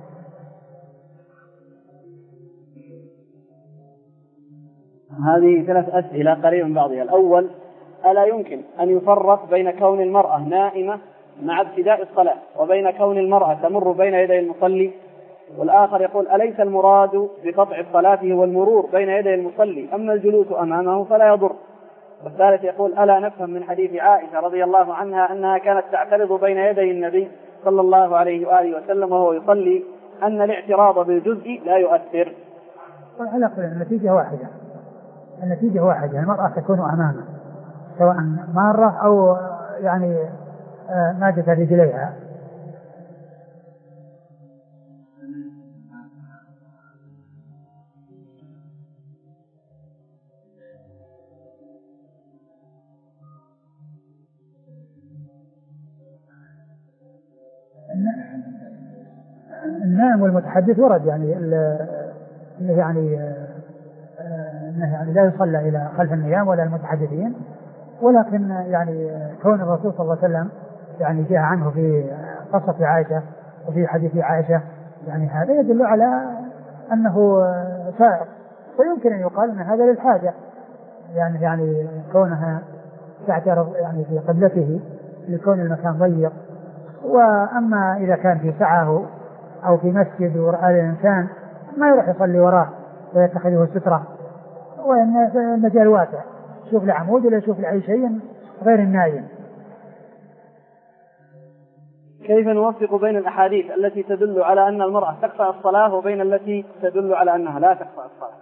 S3: هذه ثلاث أسئلة قريبة من بعضها. الأول ألا يمكن أن يفرق بين كون المرأة نائمة مع ابتداء الصلاة وبين كون المرأة تمر بين يدي المصلي؟ والآخر يقول أليس المراد بقطع الصلاة هو المرور بين يدي المصلي أما الجلوس أمامه فلا يضر؟ والثالث يقول ألا نفهم من حديث عائشة رضي الله عنها أنها كانت تعترض بين يدي النبي صلى الله عليه وآله وسلم وهو يصلي أن الاعتراض بالجزء لا يؤثر؟
S1: على كل النتيجة واحدة، النتيجة واحدة، المرأة تكون أمامه سواء مارة أو يعني مادة رجليها. النائم والمتحدث ورد يعني يعني انه يعني لا يصلى الى خلف النيام ولا المتحدثين، ولكن يعني كون الرسول صلى الله عليه وسلم يعني جاء عنه في قصة عائشة وفي حديث عائشة، يعني هذا يدل على انه سائر، ويمكن ان يقال ان هذا للحاجة، يعني يعني كونها تعترض يعني في قبلته لكون المكان ضيق. واما اذا كان في سعه او في مسجد ورأى الانسان ما يروح يصلي وراه ويتخذه سترة، وان المجال واسع، شوف العمود ولا يشوف لأي شيء غير النايم.
S3: كيف نوفق بين الأحاديث التي تدل على أن المرأة تقطع الصلاة وبين التي تدل على أنها لا تقطع الصلاة؟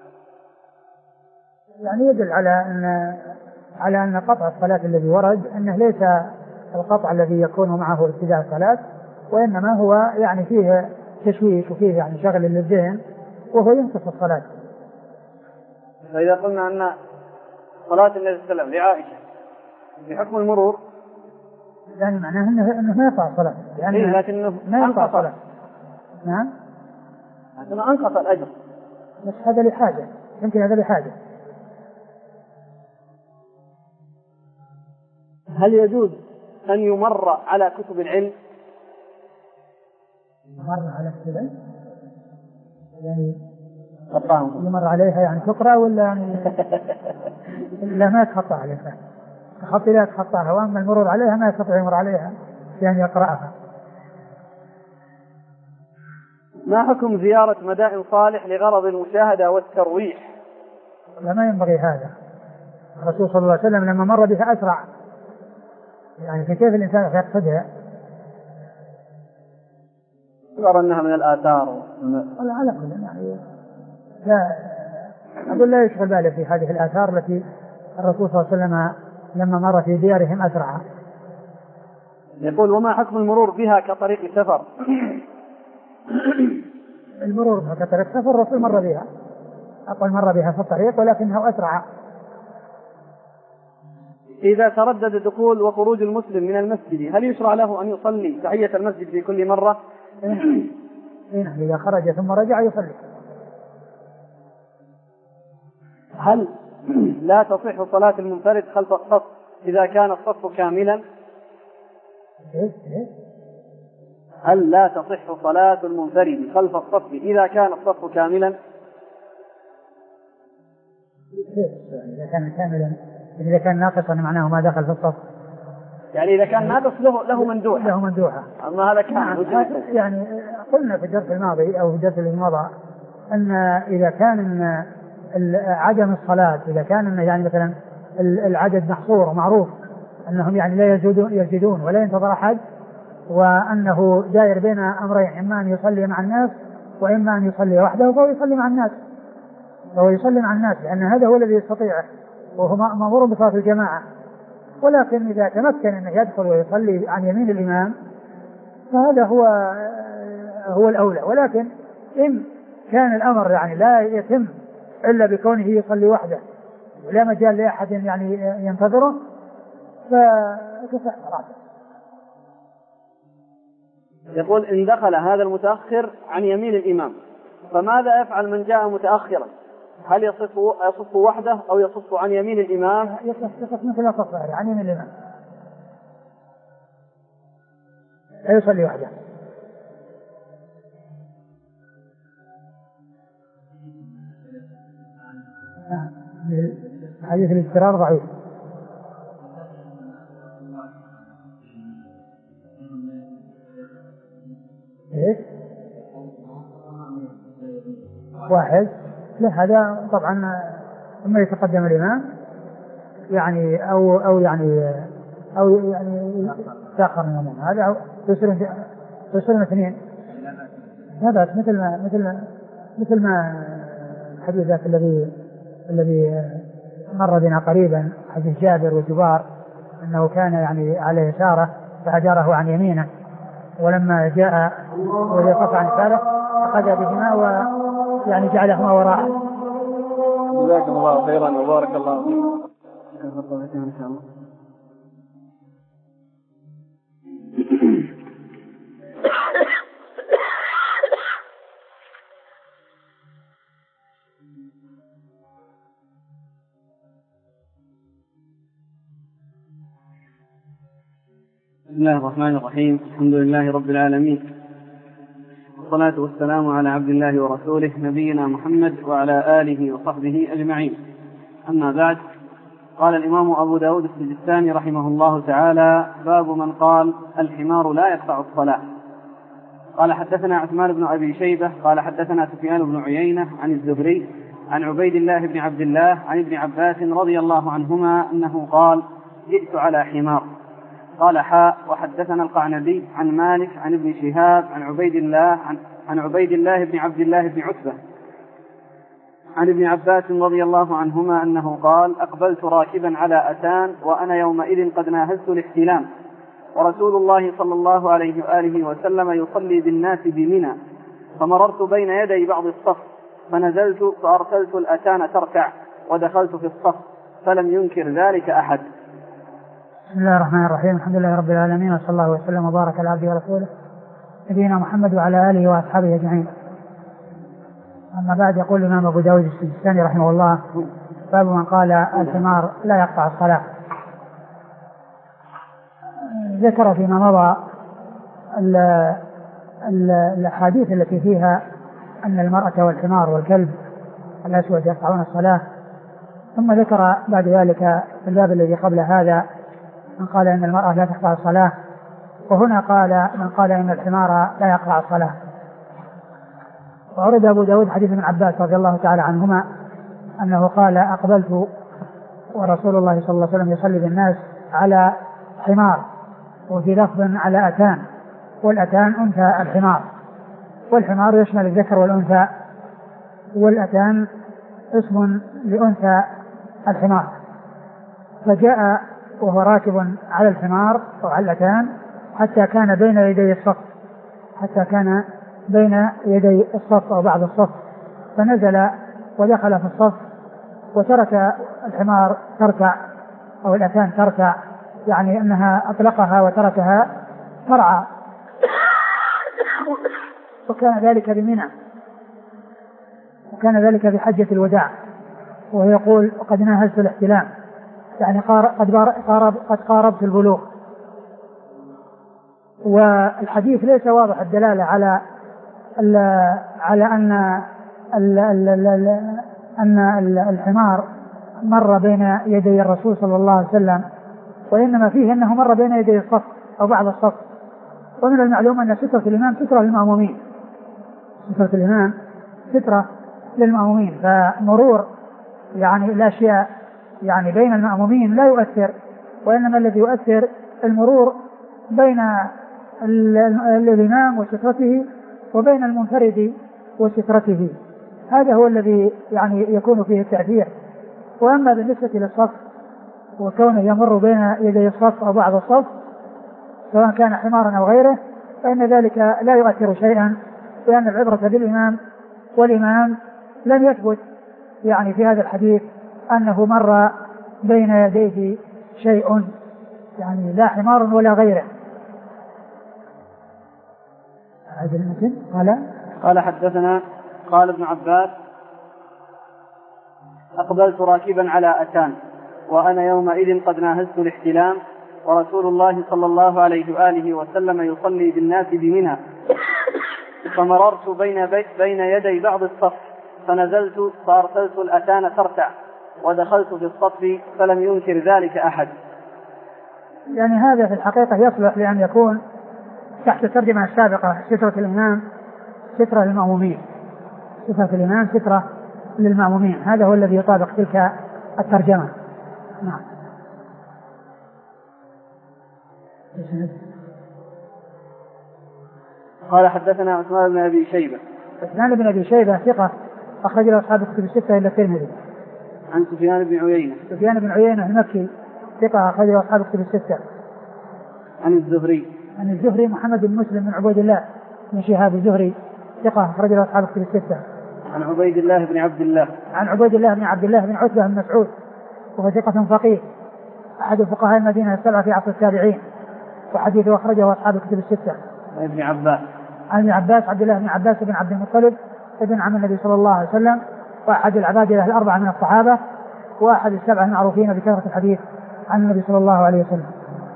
S1: يعني يدل على أن على أن قطع الصلاة الذي ورد أنه ليس القطع الذي يكون معه ابتداء الصلاة، وإنما هو يعني فيه تشويش وفيه يعني شغل للذهن وهو ينقص الصلاة.
S3: فإذا قلنا أن صلاة النبي صلى الله عليه وسلم لعائشة بحكم المرور
S1: يعني معناه أنه, إنه ما يقطع الصلاة، يعني
S3: إيه لكنه
S1: ما يقطع الصلاة. نعم
S3: لكنه أنقص الأجر،
S1: بس هذا لحاجة، يمكن هذا لحاجة.
S3: هل يجوز أن يمر على كتب العلم؟
S1: يمر على كتب العلم يعني يمر عليها يعني تقرأ ولا يعني لا ما يتخطى عليها، تخطي لا يتخطاها، وأما المرور عليها ما يستطيع يمر عليها يعني يقرأها.
S3: ما حكم زيارة مدائن صالح لغرض المشاهدة والترويح؟
S1: لا ينبغي هذا، الرسول صلى الله عليه وسلم لما مر بها أسرع، يعني كيف الإنسان يقصدها؟
S3: يرى أنها من الآثار
S1: ولا على كل يعني لا أقول لا يشغل باله في هذه الآثار التي الرسول صلى الله عليه وسلم لما مر في ديارهم أسرع.
S3: يقول وما حكم المرور بها كطريق سفر؟
S1: المرور بها كطريق سفر الرسول مر بها، أقول مر بها في الطريق ولكنه أسرع.
S3: إذا تردد دخول وخروج المسلم من المسجد هل يشرع له أن يصلي تحية المسجد في كل مرة؟
S1: إذا خرج ثم رجع يصلي.
S3: هل لا تصح صلاة المنفرد خلف الصف إذا كان الصف كاملا؟ هل لا تصح صلاة المنفرد خلف الصف إذا كان الصف كاملا؟
S1: إذا كان كاملا إذا كان ناقصا معناه ما دخل في الصف،
S3: يعني إذا كان ناقص له له مندوحة
S1: له مندوحة
S3: أما هذا كان
S1: يعني قلنا في الدرس الماضي أو في الدرس اللي مضى أن إذا كان عدم الصلاة إذا كان يعني مثلا العدد محصور ومعروف أنهم يعني لا يزيدون يزيدون ولا ينتظر أحد، وأنه داير بين أمرين، إما أن يصلي مع الناس وإما أن يصلي وحده، فهو يصلي مع الناس فهو يصلي مع الناس لأن هذا هو الذي يستطيعه وهو مأمور بصلاة الجماعة. ولكن إذا تمكن أنه يدخل ويصلي عن يمين الإمام فهذا هو هو الأولى. ولكن إن كان الأمر يعني لا يتم إلا بكونه يصلي وحده ولا مجال لأحد يعني ينتظره فتصح صلاته.
S3: يقول إن دخل هذا المتأخر عن يمين الإمام فماذا يفعل من جاء متأخرا؟ هل يصف يصف وحده أو يصف عن يمين الإمام؟
S1: يصف يصف مثل ما صف عن يمين الإمام، لا يصلي وحده. حديث الاضطرار ضعيف. ايش؟ واحد لا هذا طبعا اما يتقدم الامام يعني او او يعني او يعني تاخر من الامام هذا او يصير يصير اثنين، لا بس مثل ما مثل ما مثل ما الحديث ذاك الذي الذي مر بنا قريبا، حديث جابر وجبار، أنه كان يعني على يساره فأجاره عن يمينه، ولما جاء ويقف عن يساره أخذ بهما ويعني جعلهما وراءه.
S3: جزاكم الله خيرا وبارك الله فيكم. إن شاء الله. بسم الله الرحمن الرحيم. الحمد لله رب العالمين، والصلاة والسلام على عبد الله ورسوله نبينا محمد وعلى آله وصحبه أجمعين. أما بعد، قال الإمام أبو داود السجستاني رحمه الله تعالى: باب من قال الحمار لا يقطع الصلاة. قال حدثنا عثمان بن أبي شيبة قال حدثنا سفيان بن عيينة عن الزهري عن عبيد الله بن عبد الله عن ابن عباس رضي الله عنهما أنه قال: جئت على حمار. قال حاء وحدثنا القعنبي عن مالك عن ابن شهاب عن عبيد الله عن, عن عبيد الله بن عبد الله بن عتبة عن ابن عباس رضي الله عنهما أنه قال: أقبلت راكبا على أتان وأنا يومئذ قد ناهزت الاحتلام، ورسول الله صلى الله عليه وآله وسلم يصلي بالناس بمنى، فمررت بين يدي بعض الصف فنزلت فأرسلت الأتان تركع ودخلت في الصف فلم ينكر ذلك أحد.
S1: بسم الله الرحمن الرحيم. الحمد لله رب العالمين، وصلى الله وسلم وبارك على عبده ورسوله نبينا محمد وعلى آله وأصحابه أجمعين. أما بعد، يقول الإمام أبو داود السجستاني رحمه الله: باب من قال الحمار لا يقطع الصلاة. ذكر فيما مضى الأحاديث التي فيها أن المرأة والحمار والكلب الأسود يقطعون الصلاة، ثم ذكر بعد ذلك في الباب الذي قبل هذا من قال إن المرأة لا تقطع الصلاة، وهنا قال من قال إن الحمار لا يقطع الصلاة. وأورد أبو داود حديث ابن عباس رضي الله تعالى عنهما أنه قال: أقبلت ورسول الله صلى الله عليه وسلم يصلي بالناس على حمار، وفي لفظ على أتان، والأتان أنثى الحمار، والحمار يشمل الذكر والأنثى، والأتان اسم لأنثى الحمار. فجاء وهو راكب على الحمار أو على الأتان حتى كان بين يدي الصف حتى كان بين يدي الصف أو بعض الصف، فنزل ودخل في الصف وترك الحمار تركع أو الأتان تركع، يعني أنها أطلقها وتركها ترعى. وكان ذلك بمنى، وكان ذلك في حجة الوداع، ويقول: قد ناهزت الاحتلام، يعني قد قارب قد قاربت البلوغ. والحديث ليس واضح الدلالة على على أن أن الحمار مر بين يدي الرسول صلى الله عليه وسلم، وإنما فيه أنه مر بين يدي الصف أو بعض الصف. ومن المعلوم أن سترة الإمام سترة للمأمومين، سترة الإمام سترة للمأمومين، فمرور يعني الأشياء يعني بين المأمومين لا يؤثر، وإنما الذي يؤثر المرور بين الإمام وسترته وبين المنفرد وسترته، هذا هو الذي يعني يكون فيه التأثير. وأما بالنسبة للصف وكونه يمر بين يدي الصف أو بعض الصف سواء كان حمارا أو غيره، فإن ذلك لا يؤثر شيئا، لأن العبرة بالإمام، والإمام لم يثبت يعني في هذا الحديث أنه مر بين يديه شيء، يعني لا حمار ولا غيره. قال
S3: قال حدثنا قال ابن عباس: أقبلت راكبا على أتان وأنا يومئذ قد ناهزت الاحتلام، ورسول الله صلى الله عليه وآله وسلم يصلي بالناس بمنى، فمررت بين, بين يدي بعض الصف فنزلت فأرسلت الأتان تركع ودخلت في الصف فلم ينكر ذلك أحد.
S1: يعني هذا في الحقيقة يصلح لأن يكون تحت الترجمة السابقة: سترة الإمام سترة للمأمومين، سترة الإمام سترة للمأمومين، هذا هو الذي يطابق تلك الترجمة. نعم.
S3: قال حدثنا عثمان بن أبي شيبة.
S1: عثمان بن أبي شيبة ثقة أخرج له أصحاب الكتب الستة إلا الترمذي.
S3: عن سفيان بن عيينة.
S1: سفيان بن عيينة المكي ثقة أخرج له أصحاب الكتب الستة.
S3: عن الزهري.
S1: عن الزهري محمد بن مسلم بن عبيد الله بن شهاب الزهري ثقة أخرج له أصحاب الكتب الستة.
S3: عن عبيد الله بن عبد الله.
S1: عن عبيد الله بن عبد الله بن عتبة بن مسعود وهو ثقة فقيه أحد فقهاء المدينة السبعة في عصر التابعين وحديثه أخرجه أصحاب الكتب الستة.
S3: عن ابن عباس.
S1: عن ابن عباس عبد الله بن عباس بن عبد المطلب ابن عم النبي صلى الله عليه وسلم وأحد العبادلة الأربعة من الصحابة وأحد السبعة المعروفين بكثرة الحديث عن النبي صلى الله عليه وسلم.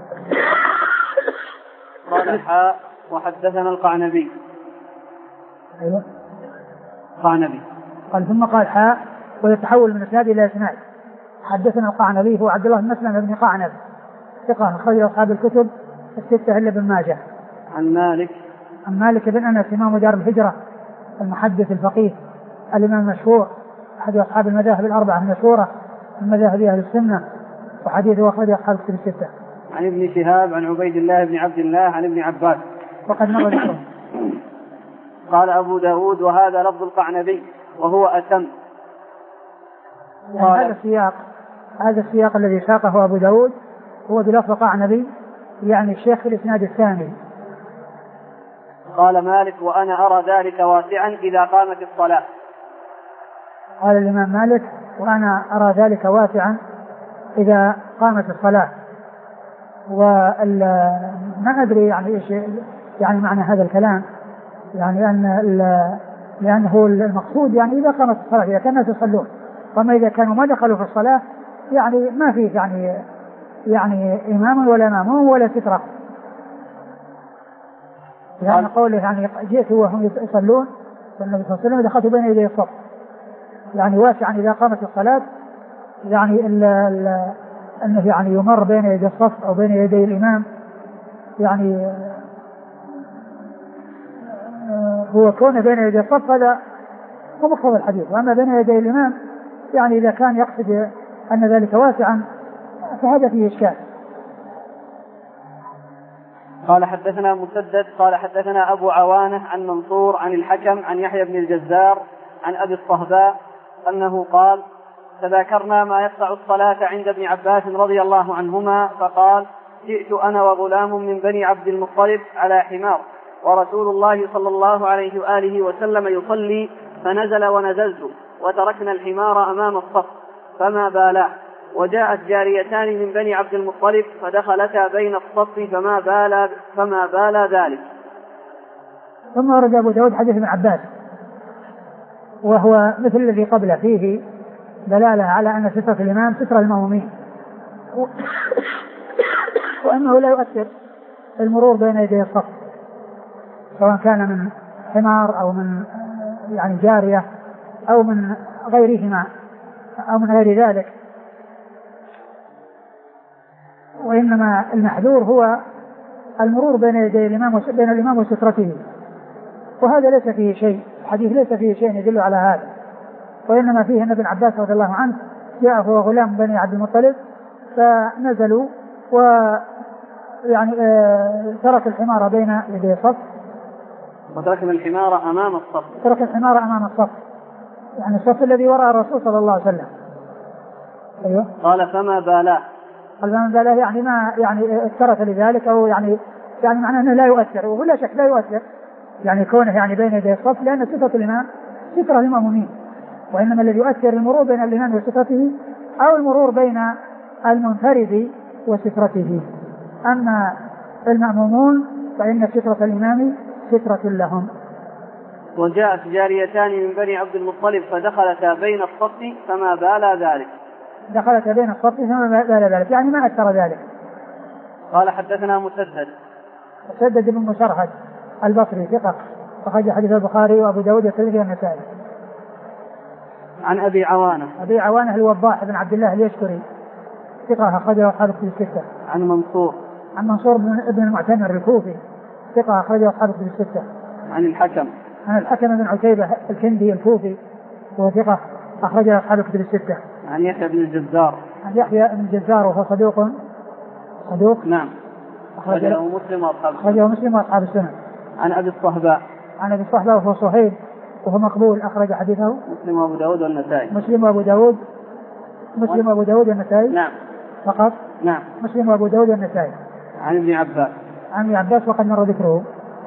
S3: قال حاء وحدثنا القعنبي.
S1: أيوة.
S3: قعنبي.
S1: قال ثم قال حاء ويتحول من إسناد إلى إسناد. حدثنا القعنبي هو عبد الله بن مسلم بن قعنب ثقة أخرج أصحاب الكتب الستة إلا ابن ماجه.
S3: عن مالك.
S1: عن مالك بن أنس إمام دار الهجرة المحدث الفقيه الإمام المشهور أحد أصحاب المذاهب الأربعة المشهورة من مذاهب أهل السنة وحديثه أخرج أصحاب الكتب الستة.
S3: عن ابن شهاب عن عبيد الله بن عبد الله عن ابن عباس
S1: وقد مر ذكره.
S3: قال أبو داود وهذا لفظ القعنبي وهو أتم.
S1: يعني هذا السياق هذا السياق الذي ساقه أبو داود هو بلفظ قعنبي يعني الشيخ في الإسناد الثاني.
S3: قال مالك وأنا أرى ذلك واسعا إذا قامت الصلاة.
S1: قال الإمام مالك وأنا أرى ذلك واسعا إذا قامت الصلاة. وما أدري يعني إيش يعني معنى هذا الكلام يعني أن لأنه المقصود يعني إذا قامت الصلاة إذا كانوا يصلون وما إذا كانوا ما دخلوا في الصلاة يعني ما فيه يعني يعني إمام ولا مأموم ولا سترة يعني قوله يعني جئت وهم يصلون والنبي صلى الله عليه وسلم دخلت بين يدي الصف يعني واسعا إذا قامت الصلاة يعني ال ال أنه يعني يمر بين يدي الصف أو بين يدي الإمام يعني هو كونه بين يدي الصف هذا هو مقتضى الحديث. وأما بين يدي الإمام يعني إذا كان يقصد أن ذلك واسعا فهذا فيه إشكال.
S3: قال حدثنا مسدد قال حدثنا أبو عوانة عن منصور عن الحكم عن يحيى بن الجزار عن أبي الصهباء أنه قال تذاكرنا ما يقطع الصلاة عند ابن عباس رضي الله عنهما فقال جئت أنا وغلام من بني عبد المطلب على حمار ورسول الله صلى الله عليه وآله وسلم يصلي فنزل ونزلت وتركنا الحمار أمام الصف فما بالا وجاءت جاريتان من بني عبد المطلب فدخلتا بين الصف فما بالا فما بالا ذلك.
S1: ثم ورد أبو داود حديث ابن عباس وهو مثل الذي قبله فيه دلالة على أن سترة الإمام سترة المأمومين وأنه لا يؤثر المرور بين يدي الصف سواء كان من حمار أو من يعني جارية أو من غيرهما أو من غير ذلك. وإنما المحذور هو المرور بين يدي الإمام بين الإمام وسترته وهذا ليس فيه شيء الحديث ليس فيه شيء يدل على هذا. وإنما فيه أن ابن عباس رضي الله عنه جاء هو غلام بني عبد المطلب فنزلوا ويعني آه ترك الحمار بين يدي الصف
S3: وتركنا الحمار أمام الصف
S1: ترك الحمار أمام الصف يعني الصف الذي وراء الرسول صلى الله عليه وسلم. أيوه.
S3: قال فما بالا
S1: قال فما بالا يعني ما يعني اكترث لذلك أو يعني يعني معناه أنه لا يؤثر ولا شك لا يؤثر يعني كونه يعني بين يدي الصف لأن سترة الإمام سترة المأمومين وإنما الذي يؤثر المرور بين الإمام وسترته أو المرور بين المنفرد وسترته. أما المأمومون فإن سترة الإمام سترة لهم.
S3: وجاءت جاريتان من بني عبد المطلب فدخلتا بين الصف فما بال ذلك
S1: دخلتا بين الصف فما بال ذلك يعني ما أثر ذلك.
S3: قال حدثنا مسدد
S1: مسدد بن مشرهد البصري ثقة أخرج حديث البخاري وأبو داود والترمذي والنسائي.
S3: عن أبي عوانة
S1: أبي عوانة الوضاح بن عبد الله اليشكري ثقة أخرجه أصحاب الكتب الستة.
S3: عن منصور
S1: عن منصور بن المعتمر الكوفي ثقة أخرجه أصحاب الكتب الستة.
S3: عن الحكم
S1: عن الحكم بن عتيبة الكندي الكوفي وهو ثقة أخرجه أصحاب الكتب الستة.
S3: عن يحيى بن الجزار
S1: عن يحيى بن الجزار وهو صدوق صدوق
S3: نعم أخرجه مسلم وأصحاب
S1: أخرجه مسلم وأصحاب السنن.
S3: عن أبي الصهباء
S1: عن أبي الصهباء وهو صهيب وهو مقبول أخرج حديثه
S3: مسلم وأبو داود والنسائي.
S1: مسلم وأبو داود مسلم وأبو داود والنسائي.
S3: نعم.
S1: فقط.
S3: نعم.
S1: مسلم وأبو داود والنسائي.
S3: عن ابن عباس.
S1: عن ابن عباس وقد مر ذكره.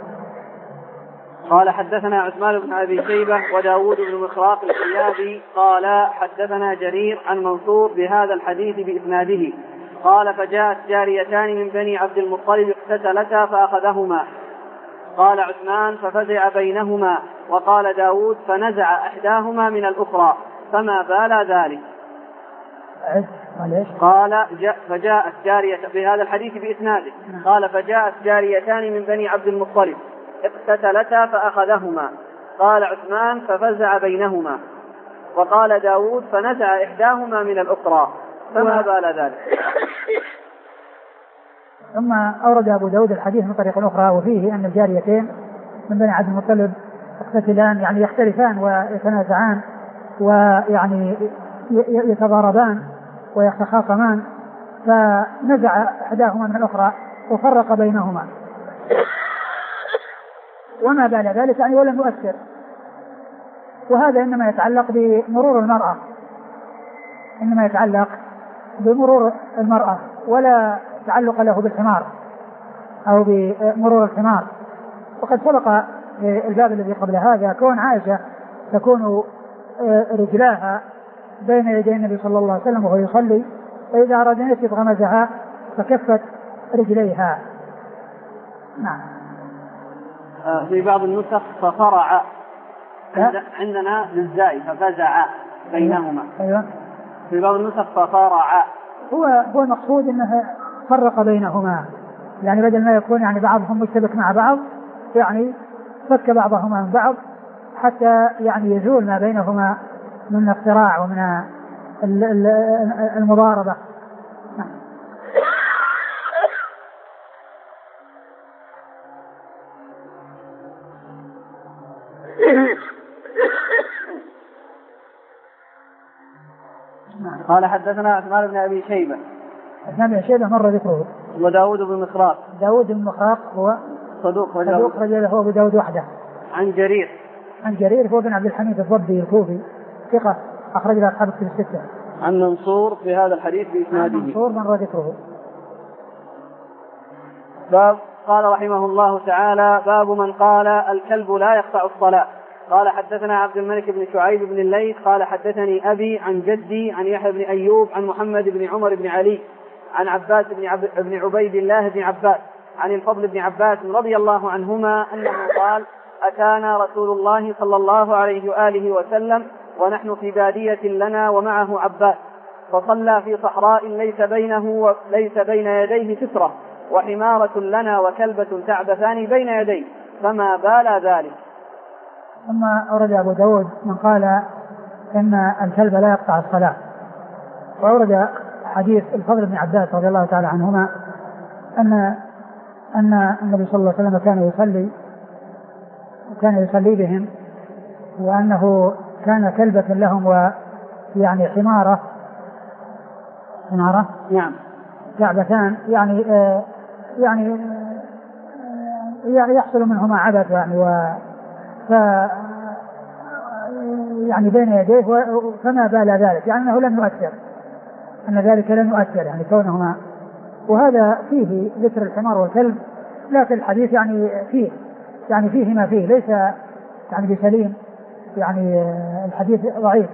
S3: قال حدثنا عثمان بن أبي شيبة وداود بن مخراق الحيابي قال حدثنا جرير عن منصور بهذا الحديث بإسناده قال فجاءت جاريتان من بني عبد المطلب اقتتلتا فأخذهما. قال عثمان ففزع بينهما. وقال داود فنزع إحداهما من الأخرى فما بال ذلك. قال فجاءت جارية بهذا الحديث بإسناده قال فجاءت جاريتان من بني عبد المطلب اقتتلتا فأخذهما. قال عثمان ففزع بينهما. وقال داود فنزع إحداهما من الأخرى فما بال ذلك.
S1: ثم أورد أبو داود الحديث من طريق أخرى وفيه أن الجاريتين من بني عبد المطلب اقتتلان يعني يختلفان ويتنازعان ويعني يتضاربان ويتخاصمان فنزع إحداهما من الأخرى وفرق بينهما وما بال ذلك يعني ولم يؤثر. وهذا إنما يتعلق بمرور المرأة إنما يتعلق بمرور المرأة ولا تعلق له بالحمار أو بمرور الحمار. وقد سبق في الباب الذي قبل هذا كون عائشة تكون رجلاها بين يدي النبي صلى الله عليه وسلم وهو يصلي فإذا أراد أن يسجد غمزها فكفت رجليها. نعم.
S3: في بعض النسخ ففرع عندنا للزاي ففزع بينهما.
S1: أيوة.
S3: في بعض النسخ ففرع
S1: هو هو المقصود أنه فرق بينهما يعني بدل ما يكون يعني بعضهم مشتبك مع بعض يعني فك بعضهما من بعض حتى يعني يزول ما بينهما من الاقتراع ومن المضاربة.
S3: قال حدثنا عثمان بن أبي شيبة.
S1: عثمان بن شيبة مر ذكره.
S3: وداود بن مخراق.
S1: داود بن مخراق هو
S3: صدوق
S1: رجل هو بداود وحده.
S3: عن جرير.
S1: عن جرير هو بن عبد الحميد الضبي الكوفي ثقة أخرج له أصحاب الكتب الستة.
S3: عن منصور في هذا الحديث بإسناده.
S1: منصور مر ذكره.
S3: باب قال رحمه الله تعالى باب من قال الكلب لا يقطع الصلاة. قال حدثنا عبد الملك بن شعيب بن الليث قال حدثني أبي عن جدي عن يحيى بن أيوب عن محمد بن عمر بن علي عن عباس بن, عب... بن عبيد الله بن عباس عن الفضل بن عباس رضي الله عنهما أنه قال أتانا رسول الله صلى الله عليه وآله وسلم ونحن في بادية لنا ومعه عباس فصلى في صحراء ليس بينه وليس بين يديه سترة وحمارة لنا وكلبة تعبثان بين يديه فما بال ذلك.
S1: ثم أورد أبو داود من قال إن الكلب لا يقطع الصلاة. وأورد حديث الفضل بن عباس رضي الله تعالى عنهما أن أن النبي صلى الله عليه وسلم كان يصلي وكان يصلي بهم وأنه كان كلبة لهم ويعني حمارة حمارة
S3: نعم
S1: تعبثان يعني آه يعني آه يحصل منهما عبث يعني و ف يعني بين يديه فما بال ذلك يعني أنه لم يؤثر أن ذلك لم يؤثر يعني كونهما. وهذا فيه ذكر الحمار والكلب لكن الحديث يعني فيه يعني فيه ما فيه ليس يعني بسليم يعني الحديث ضعيف.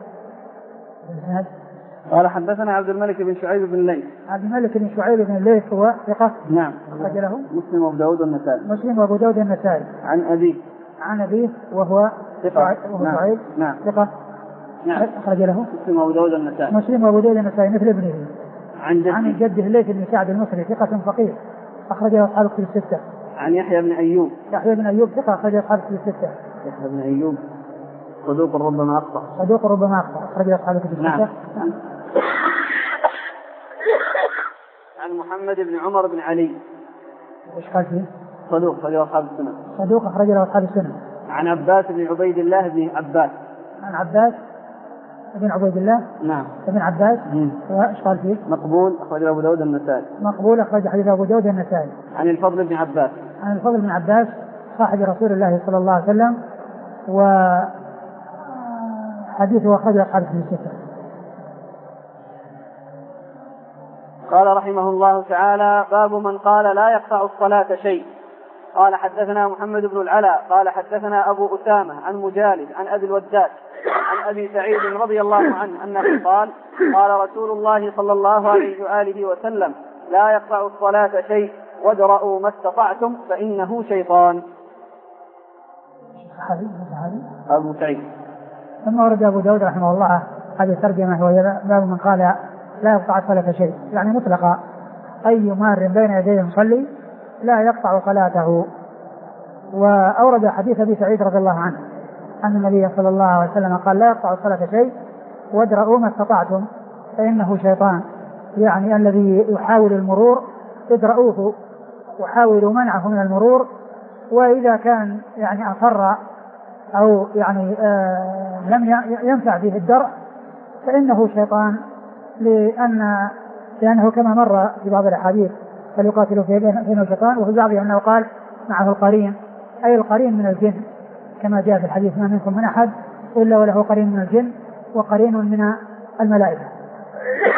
S3: قال حدثنا عبد الملك بن شعيب بن الليث.
S1: عبد الملك بن شعيب بن الليث هو ثقة.
S3: نعم.
S1: أخرج له
S3: مسلم وأبو داود والنسائي.
S1: مسلم وأبو داود والنسائي.
S3: عن أبيه.
S1: عن أبيه وهو
S3: ثقة.
S1: وهو شعيب.
S3: نعم.
S1: ثقة.
S3: نعم.
S1: أخرج له
S3: مسلم وأبو داود والنسائي.
S1: مسلم وأبو داود والنسائي مثل ابنه.
S3: عن جده.
S1: عن جده الليث بن سعد المصري ثقة فقيه أخرج له أصحاب الكتب الستة.
S3: عن يحيى بن أيوب.
S1: يحيى بن أيوب ثقة أخرج له أصحاب الكتب الستة.
S3: يحيى بن أيوب صدوق ربما أخطأ.
S1: صدوق ربما أخطأ أخرج له أصحاب الكتب الستة.
S3: نعم. عن محمد بن عمر بن علي.
S1: وش قال فيه؟
S3: صدوق أخرج له أصحاب السنة.
S1: صدوق أخرج له أصحاب السنة.
S3: عن عباس بن عبيد الله بن عباس.
S1: عن عباس بن عبيد الله.
S3: نعم.
S1: ابن عباس. وش قال فيه؟
S3: مقبول أخرج له أبو داود النسائي.
S1: مقبول أخرج حديث أبو داود النسائي.
S3: عن الفضل بن عباس.
S1: عن الفضل بن عباس صاحب رسول الله صلى الله عليه وسلم وحديثه أخرجه أصحاب الكتب الستة.
S3: قال رحمه الله تعالى: باب من قال لا يقطع الصلاة شيء. قال حدثنا محمد بن العلاء قال حدثنا أبو أسامة عن مجالد عن أبي الوداد عن أبي سعيد رضي الله عنه أنه قال: قال رسول الله صلى الله عليه وآله وسلم: لا يقطع الصلاة شيء وادرؤوا ما استطعتم فإنه شيطان. أبو سعيد.
S1: ثم ورد أبو داود رحمه الله هذه الترجمة وهي باب من قال لا يقطع الصلاة شيء، يعني مطلقا أي مار بين يديه المصلي لا يقطع صلاته. وأورد حديث أبي سعيد رضي الله عنه أن النبي صلى الله عليه وسلم قال: لا يقطع الصلاة شيء وادرؤوا ما استطعتم فإنه شيطان، يعني الذي يحاول المرور ادرؤوه وحاولوا منعه من المرور، وإذا كان يعني أصر أو يعني آه لم ينفع فيه الدرء فإنه شيطان، لأن لأنه كما مر في بعض الأحاديث فليقاتلوا فيه الشيطان، وفي بعضها أنه قال معه القرين، أي القرين من الجن، كما جاء في الحديث: ما منكم من أحد إلا وله قرين من الجن وقرين من الملائكة.